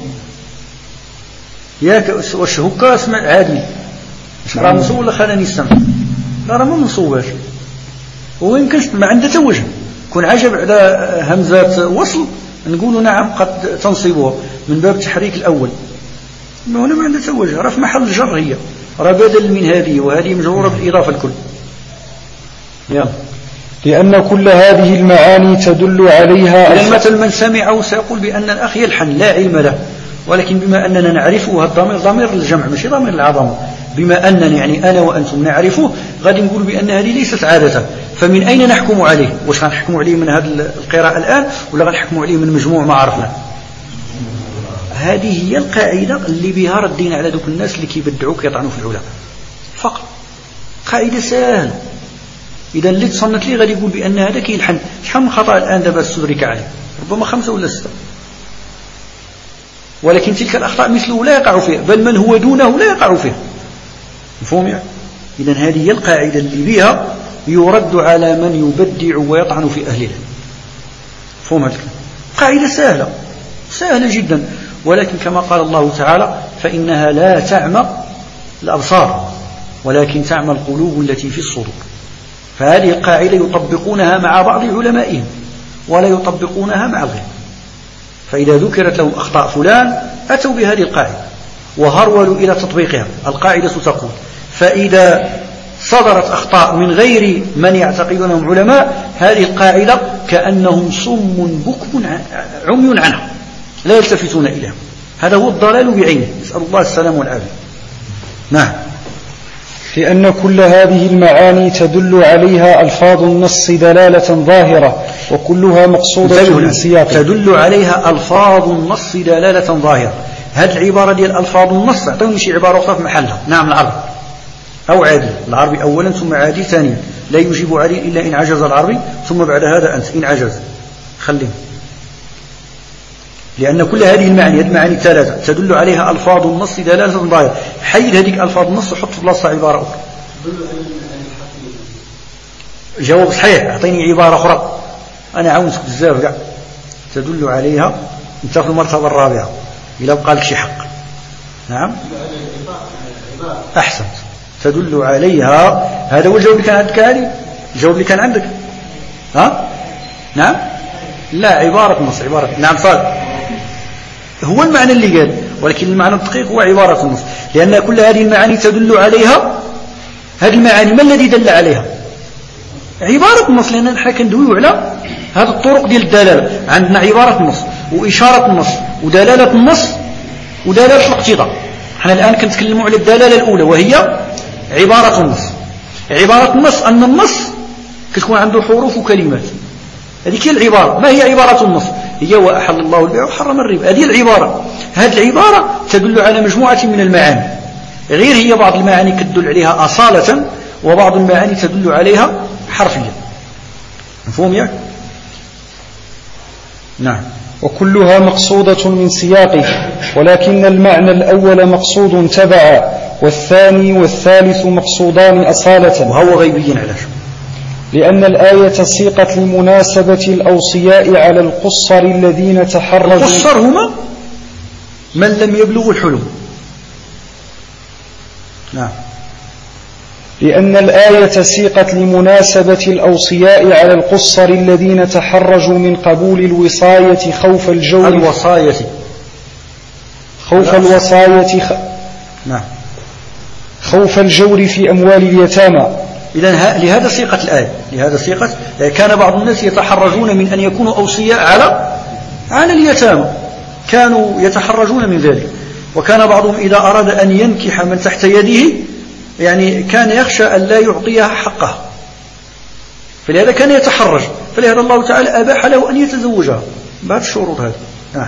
ياك واش هكا اسمع عادي راه منصوب ولا خلاني السمع؟ لا راه ما منصوباش، ويمكن ما عنده توجه. كون عجب على همزة وصل نقولوا نعم قد تنصبها من باب التحريك الأول، ما هنا ما عنده توجه، راه في محل الجر، هي راه بدل من هذه، وهذه مجرورة بالإضافة الكل. يلا. لأن كل هذه المعاني تدل عليها. لأن مثل من سمعه سيقول بأن الأخ يلحن لا علم له، ولكن بما أننا نعرفه، الضمير ضمير الجمع ماشي ضمير العظمة، بما أنني يعني أنا وأنتم نعرفه غادي نقول بأن هذه ليست عادة، فمن أين نحكم عليه؟ واش غنحكم عليه من هذه القراءة الآن ولا غنحكم عليه من مجموع ما عرفنا؟ هذه هي القاعدة اللي بها ردين على دوك الناس اللي كيبدعوك يطعنوا في العلماء فقط. قاعدة سهلة. إذا اللي تصنت لي غادي يقول بأن هذا كيلحن. شحال من خطأ الآن دابا استدرك عليه؟ ربما 5 ولا 6. ولكن تلك الأخطاء مثله لا يقع فيها، بل من هو دونه لا يقع فيها. مفهوم يعني؟ إذن هذه هي القاعدة اللي بها يرد على من يبدع ويطعن في أهل العلم. مفهوم هذا الكلام؟ قاعدة سهلة جدا، ولكن كما قال الله تعالى فإنها لا تعمى الأبصار ولكن تعمى القلوب التي في الصدور. فهذه القاعدة يطبقونها مع بعض علمائهم ولا يطبقونها مع الغير. فإذا ذكرت لهم أخطاء فلان أتوا بهذه القاعدة وهرولوا إلى تطبيقها. القاعدة تقول فإذا صدرت أخطاء من غير من يعتقدونهم علماء، هذه القاعدة كأنهم صم بكم عمي عنها لا يلتفتون إليها. هذا هو الضلال بعينه، نسأل الله السلام والعافية. نعم. لأن كل هذه المعاني تدل عليها ألفاظ النص دلالة ظاهرة، وكلها مقصودة من سياقه. تدل عليها ألفاظ النص دلالة ظاهرة. هذه العبارة دي ألفاظ النص، أعطوني شي عبارة أخرى في محلها. نعم العربي أو عادي، العربي أولا ثم عادي ثانيا، لا يجيب عليه إلا إن عجز العربي، ثم بعد هذا أنت إن عجز خليه. لأن كل هذه المعاني الثلاثة تدل عليها ألفاظ النص دلالة ظاهرة. حيد هذيك ألفاظ النص وحط في بلاصتها عبارة أخرى. جواب صحيح، أعطيني عبارة أخرى أنا عاونتك بزاف كاع. تدل عليها أنت في المرتبة الرابعة إلا بقى لك شي حق. نعم أحسنت. تدل عليها، هذا هو الجواب اللي كان عندك هذه، الجواب اللي كان عندك. ها نعم لا عبارة النص، عبارة نعم صادق هو المعنى اللي قال، ولكن المعنى الدقيق هو عبارة النص. لأن كل هذه المعاني تدل عليها، هذه المعاني ما الذي دل عليها؟ عبارة النص. لأن نحن كندويو على هذه الطرق ديال الدلالة، عندنا عبارة النص وإشارة النص ودلالة النص ودلالة الاقتضاء. نحن الآن كنتكلموا على الدلالة الأولى وهي عبارة النص. عبارة النص أن النص كتكون عنده حروف وكلمات، هذه هي العبارة. ما هي عبارة النص؟ هي وأحل الله البيع وحرم الربا، هذه العبارة. هذه العبارة تدل على مجموعة من المعاني، غير هي بعض المعاني تدل عليها أصالة، وبعض المعاني تدل عليها حرفيا. مفهوم ياك؟ نعم. وكلها مقصودة من سياقه، ولكن المعنى الأول مقصود تبعا، والثاني والثالث مقصودان أصالة. وهو غيبي علاش؟ لأن الآية سيقت لمناسبة الأوصياء على القصر الذين تحرجوا. القصر هما من لم يبلغوا الحلم. نعم. لأن الآية سيقت لمناسبة الأوصياء على القصر الذين تحرجوا من قبول الوصاية خوف الجور. نعم. خوف الجور في أموال اليتامى. إذن لهذا سيقت الآية، لهذا سيقت. كان بعض الناس يتحرجون من أن يكونوا أوصياء على اليتامى، كانوا يتحرجون من ذلك. وكان بعضهم إذا أراد أن ينكح من تحت يده يعني كان يخشى أن لا يعطيها حقها، فلهذا كان يتحرج. فلهذا الله تعالى أباح له أن يتزوجها بعد الشروط هذه.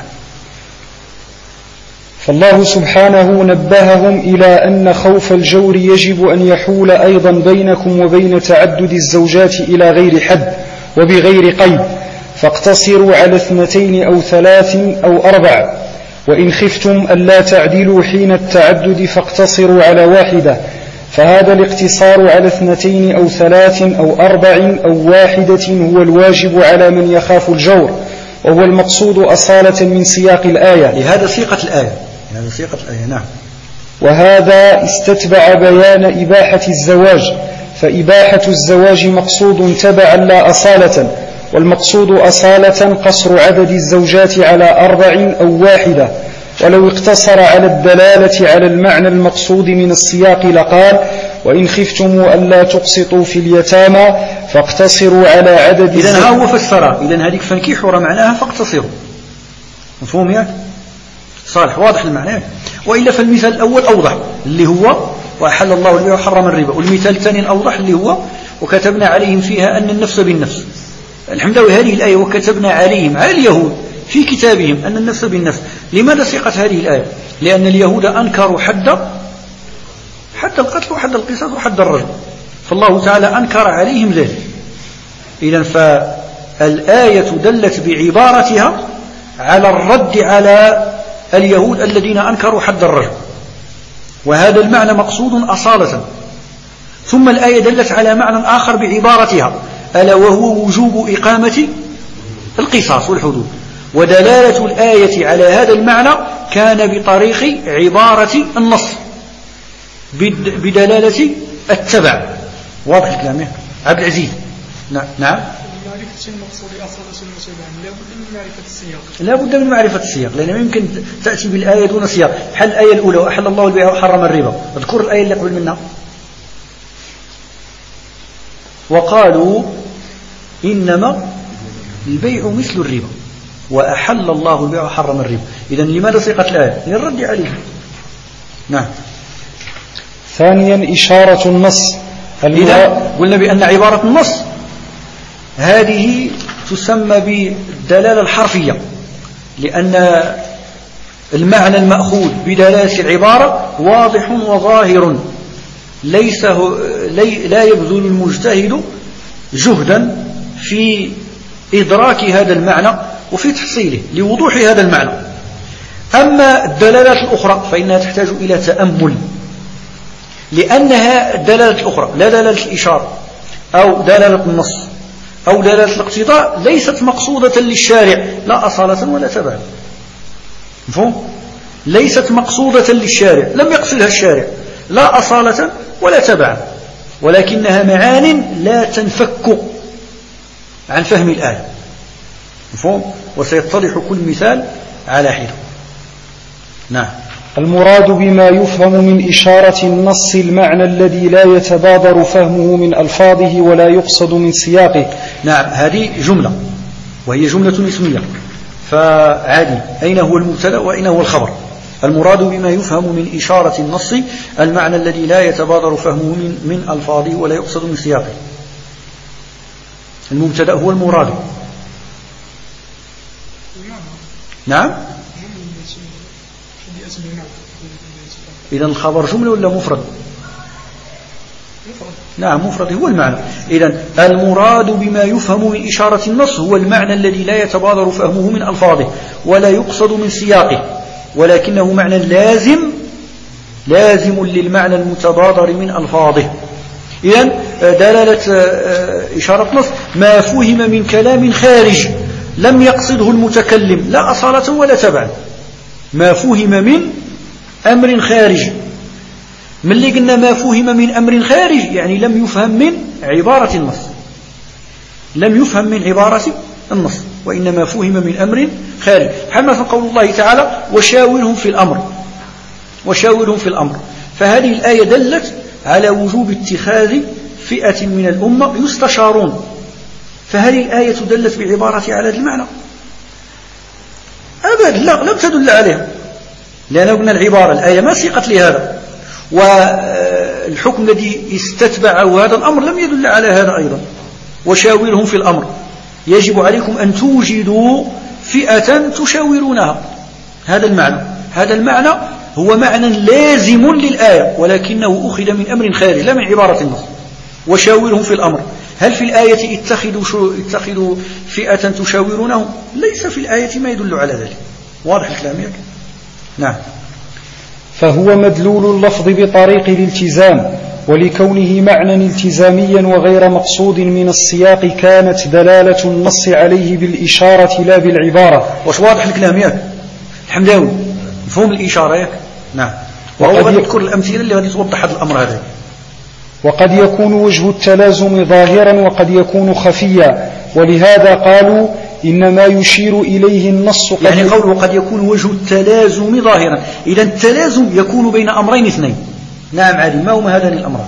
فالله سبحانه نبههم إلى أن خوف الجور يجب أن يحول أيضا بينكم وبين تعدد الزوجات إلى غير حد وبغير قيد، فاقتصروا على 2 أو 3 أو 4، وإن خفتم ألا تعدلوا حين التعدد فاقتصروا على 1. فهذا الاقتصار على 2 أو 3 أو 4 أو 1 هو الواجب على من يخاف الجور، وهو المقصود أصالة من سياق الآية. لهذا سيقت الآية. نعم. وهذا استتبع بيان إباحة الزواج، فإباحة الزواج مقصود تبعا لا أصالة، والمقصود أصالة قصر عدد الزوجات على 4 أو 1. ولو اقتصر على الدلالة على المعنى المقصود من السياق لقال: وإن خفتم ألا تقسطوا في اليتامى فاقتصروا على عدد. إذن ها هو فسر، إذن هذيك فانكحوا معناها فاقتصروا. مفهوم ياك؟ صالح واضح المعنى. وإلا فالمثال الأول أوضح اللي هو وأحل الله البيع وحرم الربا، والمثال الثاني الأوضح اللي هو وكتبنا عليهم فيها أن النفس بالنفس. الحمد لله هذه الآية وكتبنا عليهم على اليهود في كتابهم أن النفس بالنفس. لماذا سيقت هذه الآية؟ لأن اليهود أنكروا حد القتل وحد القصاص وحد الرجم، فالله تعالى أنكر عليهم ذلك. إذن فالآية دلت بعبارتها على الرد على اليهود الذين أنكروا حد الرجم، وهذا المعنى مقصود أصالة. ثم الآية دلت على معنى آخر بعبارتها، ألا وهو وجوب إقامة القصاص والحدود. ودلالة الآية على هذا المعنى كان بطريق عبارة النص بدلالة التبع. واضح الكلام يا عبد العزيز؟ نعم. لا بد من معرفة السياق، لأنه يمكن تأتي بالآية دون سياق. حل الآية الأولى وأحل الله البيع وحرم الربا، اذكر الآية اللي قبل منها. وقالوا إنما البيع مثل الربا وأحل الله البيع وحرم الربا. إذن لماذا سيقت الآية؟ للرد عليه. نعم. ثانيا إشارة النص. إذا قلنا بأن عبارة النص هذه تسمى بالدلالة الحرفية، لأن المعنى المأخوذ بدلالة العبارة واضح وظاهر، لا يبذل المجتهد جهدا في إدراك هذا المعنى وفي تحصيله لوضوح هذا المعنى. أما الدلالات الأخرى فإنها تحتاج إلى تأمل، لأنها الدلالة الأخرى لا دلالة الإشارة أو دلالة النص أو دلالة الاقتضاء ليست مقصودة للشارع لا أصالة ولا تبعا. مفهوم؟ ليست مقصودة للشارع، لم يقصدها الشارع لا أصالة ولا تبعا، ولكنها معان لا تنفك عن فهم الآية. مفهوم؟ وسيتضح كل مثال على حده. نعم. المراد بما يفهم من إشارة النص المعنى الذي لا يتبادر فهمه من ألفاظه ولا يقصد من سياقه. نعم، هذه جملة وهي جملة اسمية، فعادي أين هو المبتدأ وأين هو الخبر. المراد بما يفهم من إشارة النص المعنى الذي لا يتبادر فهمه من ألفاظه ولا يقصد من سياقه. المبتدأ هو المراد. نعم. إذن الخبر جملة ولا مفرد؟ نعم مفرد هو المعنى. إذن المراد بما يفهم من إشارة النص هو المعنى الذي لا يتبادر فهمه من ألفاظه ولا يقصد من سياقه، ولكنه معنى لازم للمعنى المتبادر من ألفاظه. إذن دلالة إشارة النص ما فهم من كلام خارج لم يقصده المتكلم لا أصالة ولا تبعا، ما فهم من أمر خارج. من اللي قلنا ما فهم من أمر خارج يعني لم يفهم من عبارة النص، لم يفهم من عبارة النص، وإنما فهم من أمر خارج. حما قول الله تعالى وشاورهم في الأمر، وشاورهم في الأمر. فهذه الآية دلت على وجوب اتخاذ فئة من الأمة يستشارون، فهذه الآية دلت بعبارة على هذا المعنى؟ أبدا، لا، لم تدل عليها، لأن قلنا العبارة الآية ما سيقت لهذا، والحكم الذي استتبعه هذا الأمر لم يدل على هذا أيضا. وشاورهم في الأمر، يجب عليكم أن توجدوا فئة تشاورونها. هذا المعنى، هذا المعنى هو معنى لازم للآية، ولكنه أخذ من أمر خارج لا من عبارة النص. وشاورهم في الأمر، هل في الآية اتخذوا فئة تشاورونهم؟ ليس في الآية ما يدل على ذلك. واضح الكلام ياك؟ نعم. فهو مدلول اللفظ بطريق الالتزام، ولكونه معنى التزاميا وغير مقصود من السياق كانت دلالة النص عليه بالإشارة لا بالعبارة. وش واضح الكلام ياك الحمداوي؟ مفهوم الإشارة ياك؟ نعم. وهو غادي يذكر الأمثلة اللي غادي توضح هذا الأمر هذا. وقد يكون وجه التلازم ظاهرا وقد يكون خفيا، ولهذا قالوا إنما يشير إليه النص. يعني قوله قد يكون وجه التلازم ظاهرا، إذا التلازم يكون بين أمرين اثنين. نعم عادي، ما هما هذان الأمران؟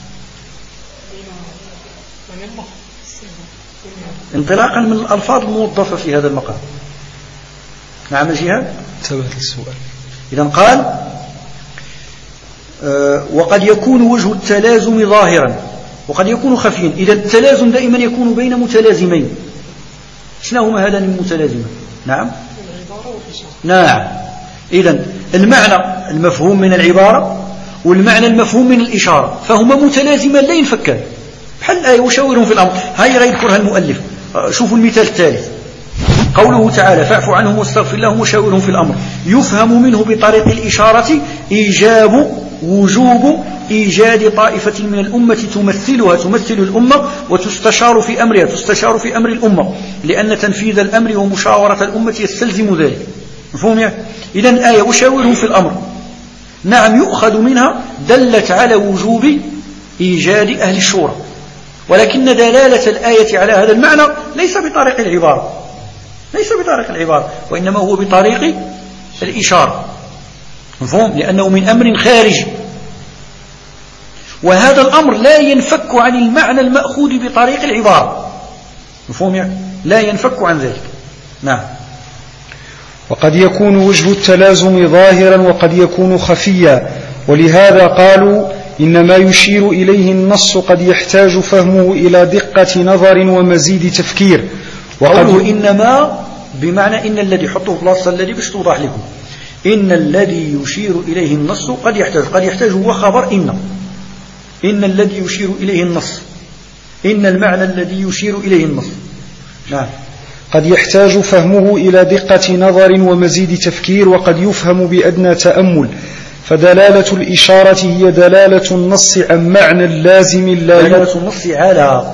انطلاقا من الألفاظ الموظفة في هذا المقام. نعم الجهاد انتبه للسؤال. إذا قال وقد يكون وجه التلازم ظاهرا وقد يكون خفيا. إذا التلازم دائما يكون بين متلازمين. شنو هما هذان المتلازمين؟ نعم نعم. إذا المعنى المفهوم من العبارة والمعنى المفهوم من الإشارة فهما متلازمان لا ينفكان، بحال الآية وشاورهم في الأمر. هاي غيذكرها المؤلف. شوفوا المثال الثالث، قوله تعالى فاعف عنهم واستغفر لهم وشاورهم في الأمر، يفهم منه بطريق الإشارة وجوب إيجاد طائفة من الأمة تمثل الأمة وتستشار في أمرها، تستشار في أمر الأمة، لأن تنفيذ الأمر ومشاورة الأمة يستلزم ذلك. مفهوم يا؟ إذن الآية وشاورهم في الأمر نعم يؤخذ منها دلت على وجوب إيجاد أهل الشورى، ولكن دلالة الآية على هذا المعنى ليس بطريق العبارة، ليس بطريق العبارة، وإنما هو بطريق الإشارة. مفهوم؟ لأنه من أمر خارج. وهذا الأمر لا ينفك عن المعنى المأخوذ بطريق العبارة. مفهوم يعني؟ لا ينفك عن ذلك. نعم. وقد يكون وجه التلازم ظاهرا وقد يكون خفيا، ولهذا قالوا إن ما يشير إليه النص قد يحتاج فهمه إلى دقة نظر ومزيد تفكير. وقالوا إنما بمعنى إن الذي حطه بلاصة الذي باش توضح لكم، إن الذي يشير إليه النص قد يحتاج هو خبر إن الذي يشير إليه النص، إن المعنى الذي يشير إليه النص. نعم. قد يحتاج فهمه إلى دقة نظر ومزيد تفكير، وقد يفهم بأدنى تأمل. فدلالة الإشارة هي دلالة النص عن معنى اللازم لا دلالة النص على،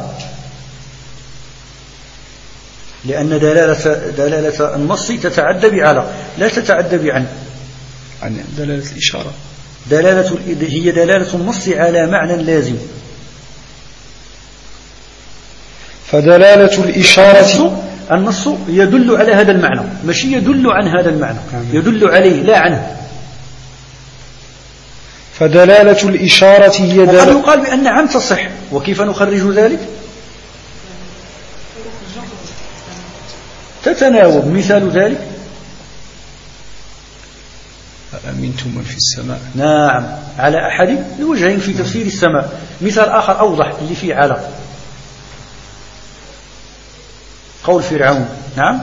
لأن دلالة النص تتعدى بعلى لا تتعدى بعن. عن دلالة الإشارة هي دلالة النص على معنى لازم. فدلالة الإشارة النص يدل على هذا المعنى، ماشي يدل عن هذا المعنى، يدل عليه لا عنه. فدلالة الإشارة هي وقد يقال بأن عن تصح، وكيف نخرج ذلك؟ تتناوب. مثال ذلك أأمنتم من في السماء. نعم، على أحد الوجهين في تفسير السماء. مثال آخر أوضح اللي فيه على قول فرعون، نعم،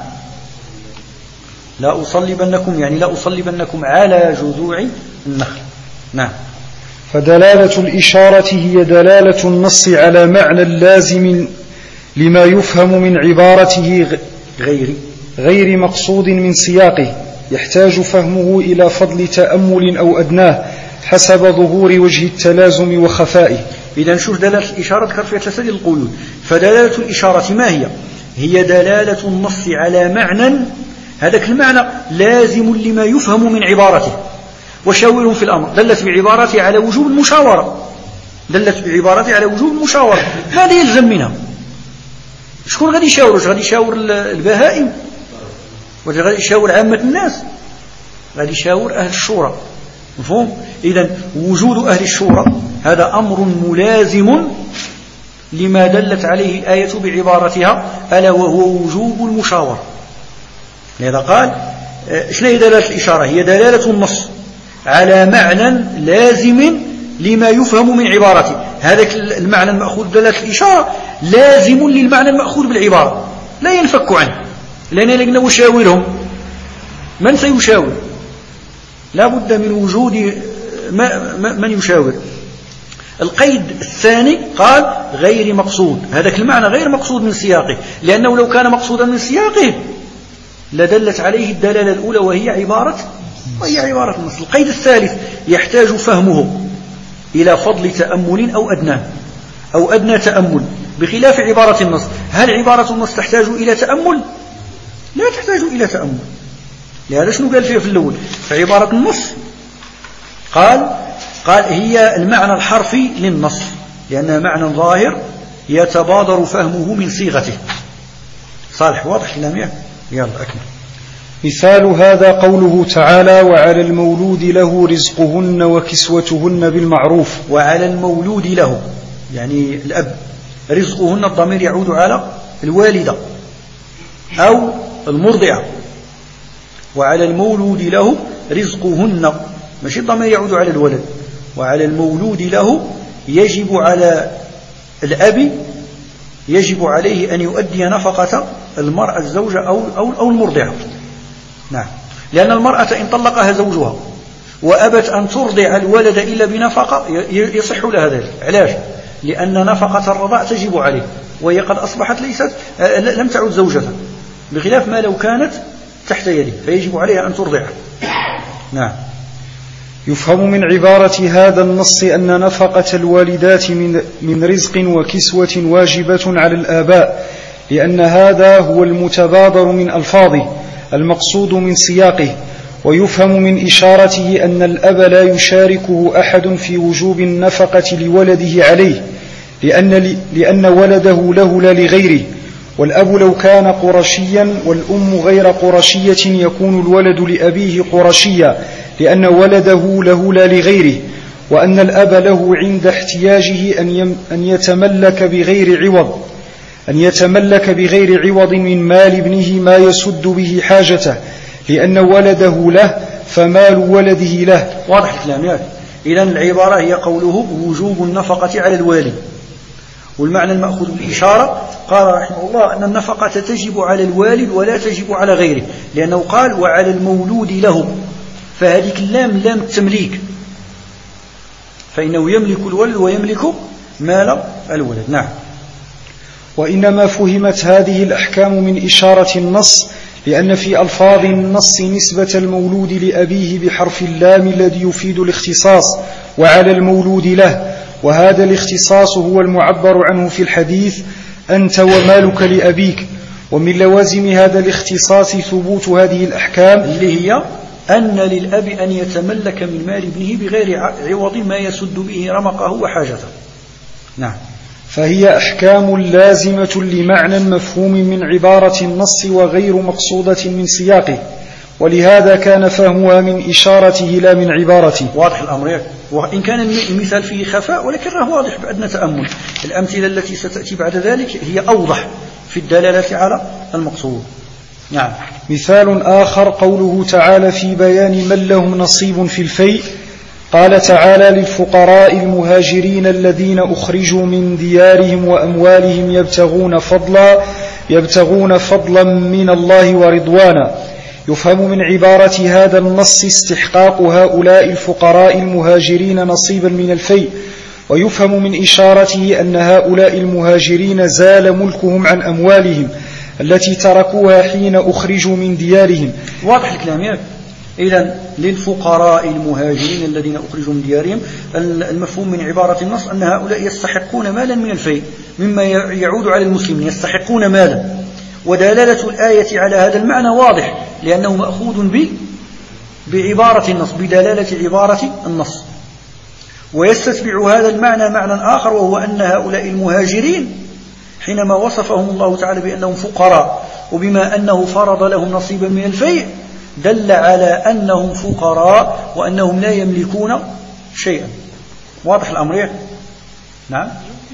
لا أصلبنكم، يعني لا أصلبنكم على جذوع النخل. نعم. فدلالة الإشارة هي دلالة النص على معنى اللازم لما يفهم من عبارته غير مقصود من سياقه، يحتاج فهمه إلى فضل تأمل أو أدناه حسب ظهور وجه التلازم وخفائه. إذا شوف دلالة الإشارة ذكر فيها ثلاثة القيود. فدلالة الإشارة ما هي؟ هي دلالة النص على معنى، هذاك المعنى لازم لما يفهم من عبارته. وشاورهم في الأمر دلت بعبارته على وجوب المشاورة، ماذا يلزم منها؟ شكون غادي يشاور؟ غادي يشاور البهائم؟ ولا غادي يشاور عامة الناس؟ غادي يشاور أهل الشورى. مفهوم؟ إذن وجود أهل الشورى هذا أمر ملازم لما دلت عليه الآية بعبارتها، ألا وهو وجوب المشاورة. لذا قال شنو هي دلالة الإشارة؟ هي دلالة النص على معنى لازم لما يفهم من عبارته. هذا المعنى المأخوذ بدلالة الإشارة لازم للمعنى المأخوذ بالعبارة، لا ينفك عنه. لأن لقنا وشاورهم، من سيشاور؟ لا بد من وجود من يشاور. القيد الثاني قال غير مقصود، هذا المعنى غير مقصود من سياقه، لأنه لو كان مقصودا من سياقه لدلت عليه الدلالة الأولى وهي عبارة النص. القيد الثالث يحتاج فهمه إلى فضل تأمل أو أدنى تأمل، بخلاف عبارة النص. هل عبارة النص تحتاج إلى تأمل؟ لا تحتاج إلى تأمل. لهذا شنو قال فيه في الأول؟ فعبارة النص قال هي المعنى الحرفي للنص، لأنها معنى ظاهر يتبادر فهمه من صيغته. صالح واضح كلام يعني؟ يلا أكمل. مثال هذا قوله تعالى: وعلى المولود له رزقهن وكسوتهن بالمعروف. وعلى المولود له يعني الأب، رزقهن الضمير يعود على الوالدة أو المرضعة. وعلى المولود له رزقهن، ماشي الضمير يعود على الولد. وعلى المولود له يجب على الأب، يجب عليه أن يؤدي نفقة المرأة الزوجة أو المرضعة. نعم، لأن المرأة إن طلقها زوجها وأبت أن ترضع الولد إلا بنفقة يصح لها ذلك. علاش؟ لأن نفقة الرضاع تجب عليه، وهي قد أصبحت لم تعد زوجة، بخلاف ما لو كانت تحت يده فيجب عليها أن ترضع. نعم. يفهم من عبارة هذا النص أن نفقة الوالدات من رزق وكسوة واجبة على الآباء، لأن هذا هو المتبادر من ألفاظه المقصود من سياقه. ويفهم من إشارته أن الأب لا يشاركه أحد في وجوب النفقة لولده عليه، لأن ولده له لا لغيره. والأب لو كان قرشيا والأم غير قرشية يكون الولد لأبيه قرشيا، لأن ولده له لا لغيره. وأن الأب له عند احتياجه أن يتملك بغير عوض من مال ابنه ما يسد به حاجته، لأن ولده له فمال ولده له. واضح الكلام. إذن العبارة هي قوله وجوب النفقة على الوالد، والمعنى المأخوذ بالإشارة قال رحمه الله أن النفقة تجب على الوالد ولا تجب على غيره، لأنه قال وعلى المولود له، فهذه اللام لام التمليك، فإنه يملك الولد ويملك مال الولد. نعم. وإنما فهمت هذه الأحكام من إشارة النص، لأن في ألفاظ النص نسبة المولود لأبيه بحرف اللام الذي يفيد الاختصاص وعلى المولود له، وهذا الاختصاص هو المعبر عنه في الحديث أنت ومالك لأبيك. ومن لوازم هذا الاختصاص ثبوت هذه الأحكام اللي هي أن للأب أن يتملك من مال ابنه بغير عوض ما يسد به رمقه وحاجته. نعم. فهي أحكام لازمة لمعنى مفهوم من عبارة النص وغير مقصودة من سياقه، ولهذا كان فهمها من إشارته لا من عبارته. واضح الأمر، وإن كان المثال فيه خفاء ولكنه واضح بأدنى تأمل. الأمثلة التي ستأتي بعد ذلك هي أوضح في الدلالة على المقصود. نعم. مثال آخر قوله تعالى في بيان من لهم نصيب في الفيء، قال تعالى للفقراء المهاجرين الذين أخرجوا من ديارهم وأموالهم يبتغون فضلا من الله ورضوانا. يفهم من عبارة هذا النص استحقاق هؤلاء الفقراء المهاجرين نصيبا من الفيء، ويفهم من إشارته أن هؤلاء المهاجرين زال ملكهم عن أموالهم التي تركوها حين أخرجوا من ديارهم. واضح الكلام. إذن للفقراء المهاجرين الذين أخرجوا من ديارهم، المفهوم من عبارة النص أن هؤلاء يستحقون مالا من الفيء مما يعود على المسلمين، يستحقون مالا، ودلالة الآية على هذا المعنى واضح، لأنه مأخوذ بعبارة النص، بدلالة عبارة النص. ويستتبع هذا المعنى معنى آخر، وهو أن هؤلاء المهاجرين حينما وصفهم الله تعالى بأنهم فقراء وبما أنه فرض لهم نصيبا من الفيء، دل على أنهم فقراء وأنهم لا يملكون شيئا. واضح الأمر. نعم.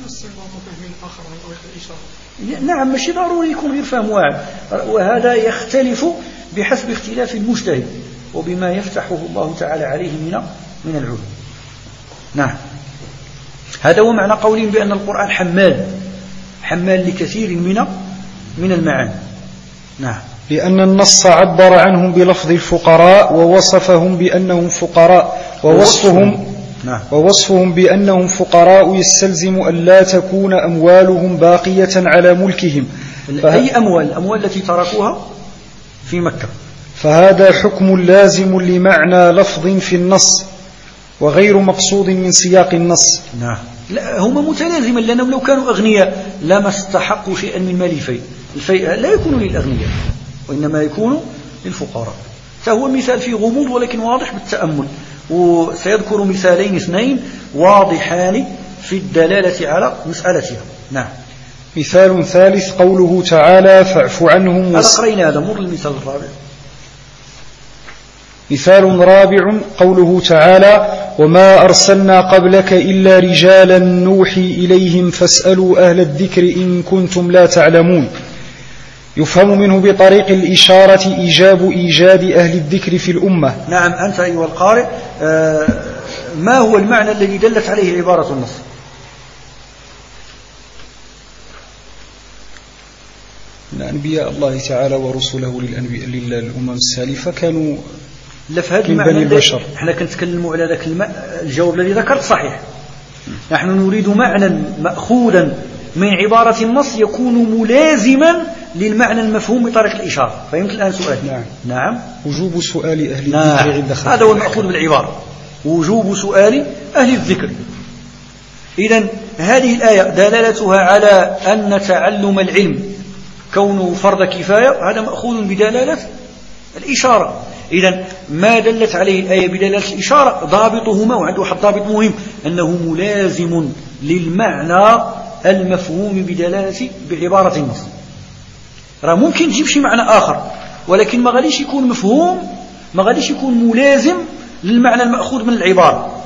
نعم، مش ضروري يكون غير فهم واحد، وهذا يختلف بحسب اختلاف المجتهد وبما يفتحه الله تعالى عليه من العلوم. نعم. هذا هو معنى قولهم بأن القرآن حمال لكثير من المعاني. نعم. لأن النص عبر عنهم بلفظ الفقراء ووصفهم بأنهم فقراء، ووصفهم بأنهم فقراء يستلزم أن لا تكون أموالهم باقية على ملكهم. أي الأموال التي تركوها في مكة. فهذا حكم لازم لمعنى لفظ في النص وغير مقصود من سياق النص. نعم. لا، هما متلازما، لأنهم لو كانوا أغنياء لما استحقوا شيئا من مال الفيء. الفيء لا يكون للأغنياء وإنما يكون للفقراء. فهو مثال فيه غموض ولكن واضح بالتأمل، وسيذكر مثالين اثنين واضحان في الدلالة على مسألتها. نعم. مثال ثالث قوله تعالى فاعف عنهم. قرينا هذا، مر المثال الرابع. مثال رابع قوله تعالى وما أرسلنا قبلك إلا رجالا نوحي إليهم فاسألوا أهل الذكر إن كنتم لا تعلمون. يفهم منه بطريق الإشارة إيجاد أهل الذكر في الأمة. نعم. أنت أيها القارئ، ما هو المعنى الذي دلت عليه عبارة النص؟ أن أنبياء الله تعالى ورسله للأمم السالفة كانوا من بني البشر. احنا كنتكلموا على ذاك الجواب الذي ذكرت صحيح. نحن نريد معنى مأخوذا من عبارة النص يكون ملازما للمعنى المفهوم بطريق الإشارة. فهمت الآن سؤال؟ نعم. وجوب سؤال أهل الذكر عند خلق. هذا هو المأخوذ بالعبارة، وجوب سؤال أهل الذكر. إذن هذه الآية دلالتها على أن تعلم العلم كونه فرض كفاية، هذا مأخوذ بدلالة الإشارة. إذن ما دلت عليه الآية بدلالة الإشارة ضابطهما، وعنده واحد ضابط مهم، أنه ملازم للمعنى المفهوم بعبارة النص. ممكن تجيب شي معنى آخر ولكن ما غاديش يكون مفهوم، ما غاديش يكون ملازم للمعنى المأخوذ من العبارة.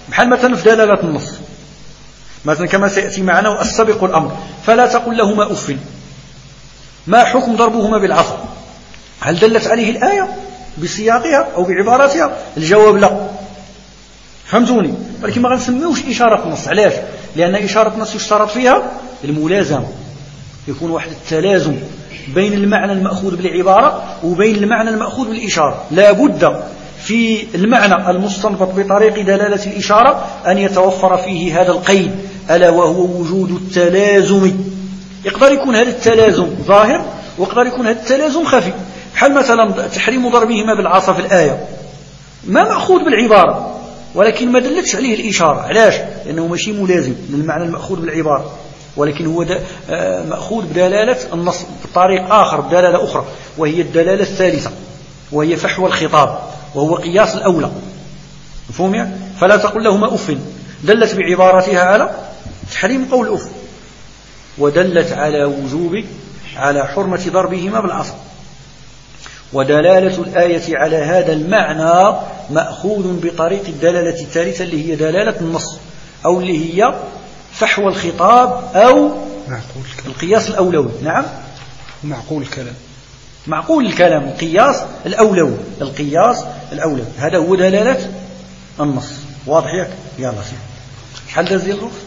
بحال مثلا في دلالة النص مثلا كما سيأتي معنا والسبق الأمر فلا تقل لهما أف ما حكم ضربهما بالعصا؟ هل دلت عليه الآية بسياقها أو بعباراتها؟ الجواب لا. فهمتوني؟ ولكن ما غنسميوش إشارة النص. علاش؟ لأن إشارة النص يشترط فيها الملازمة، يكون واحد التلازم بين المعنى المأخوذ بالعبارة وبين المعنى المأخوذ بالإشارة. لا بد في المعنى المستنبط بطريق دلالة الإشارة أن يتوفر فيه هذا القيد، ألا وهو وجود التلازم. يقدر يكون هذا التلازم ظاهر ويقدر يكون هذا التلازم خفي. بحال مثلا تحريم ضربهما بالعصا في الآية ما مأخوذ بالعبارة ولكن ما دلتش عليه الإشارة. علاش؟ لأنه ماشي ملازم للمعنى المأخوذ بالعبارة، ولكن هو مأخوذ بدلالة النص بطريق آخر، بدلالة أخرى، وهي الدلالة الثالثة، وهي فحوى الخطاب، وهو قياس الأولى. مفهوم يعني؟ فلا تقل لهما أف دلت بعبارتها على تحريم قول أف، ودلت على وجوب على حرمة ضربهما بالعصا. ودلالة الآية على هذا المعنى مأخوذ بطريق الدلالة الثالثة اللي هي دلالة النص، أو اللي هي فحوى الخطاب أو القياس الأولوي. نعم، معقول الكلام، معقول الكلام، القياس الأولوي، القياس الأولوي هذا هو دلالة النص. واضح ياك؟ يلا سير شحال داز ديال الوقت؟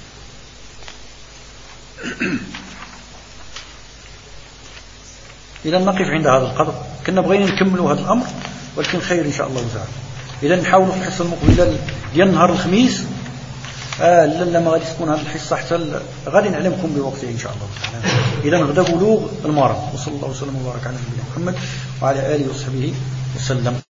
إذا نقف عند هذا القدر. كنا بغينا نكملوا هذا الأمر ولكن خير إن شاء الله تعالى. إذا نحاولوا في الحصة المقبلة ديال نهار الخميس لما غادي تكون هذه الحصة حتى غادي نعلمكم بوقتها إن شاء الله تعالى. إذا غدا بلوغ المرض. وصلى الله وسلم وبارك على نبينا محمد وعلى آله وصحبه وسلم.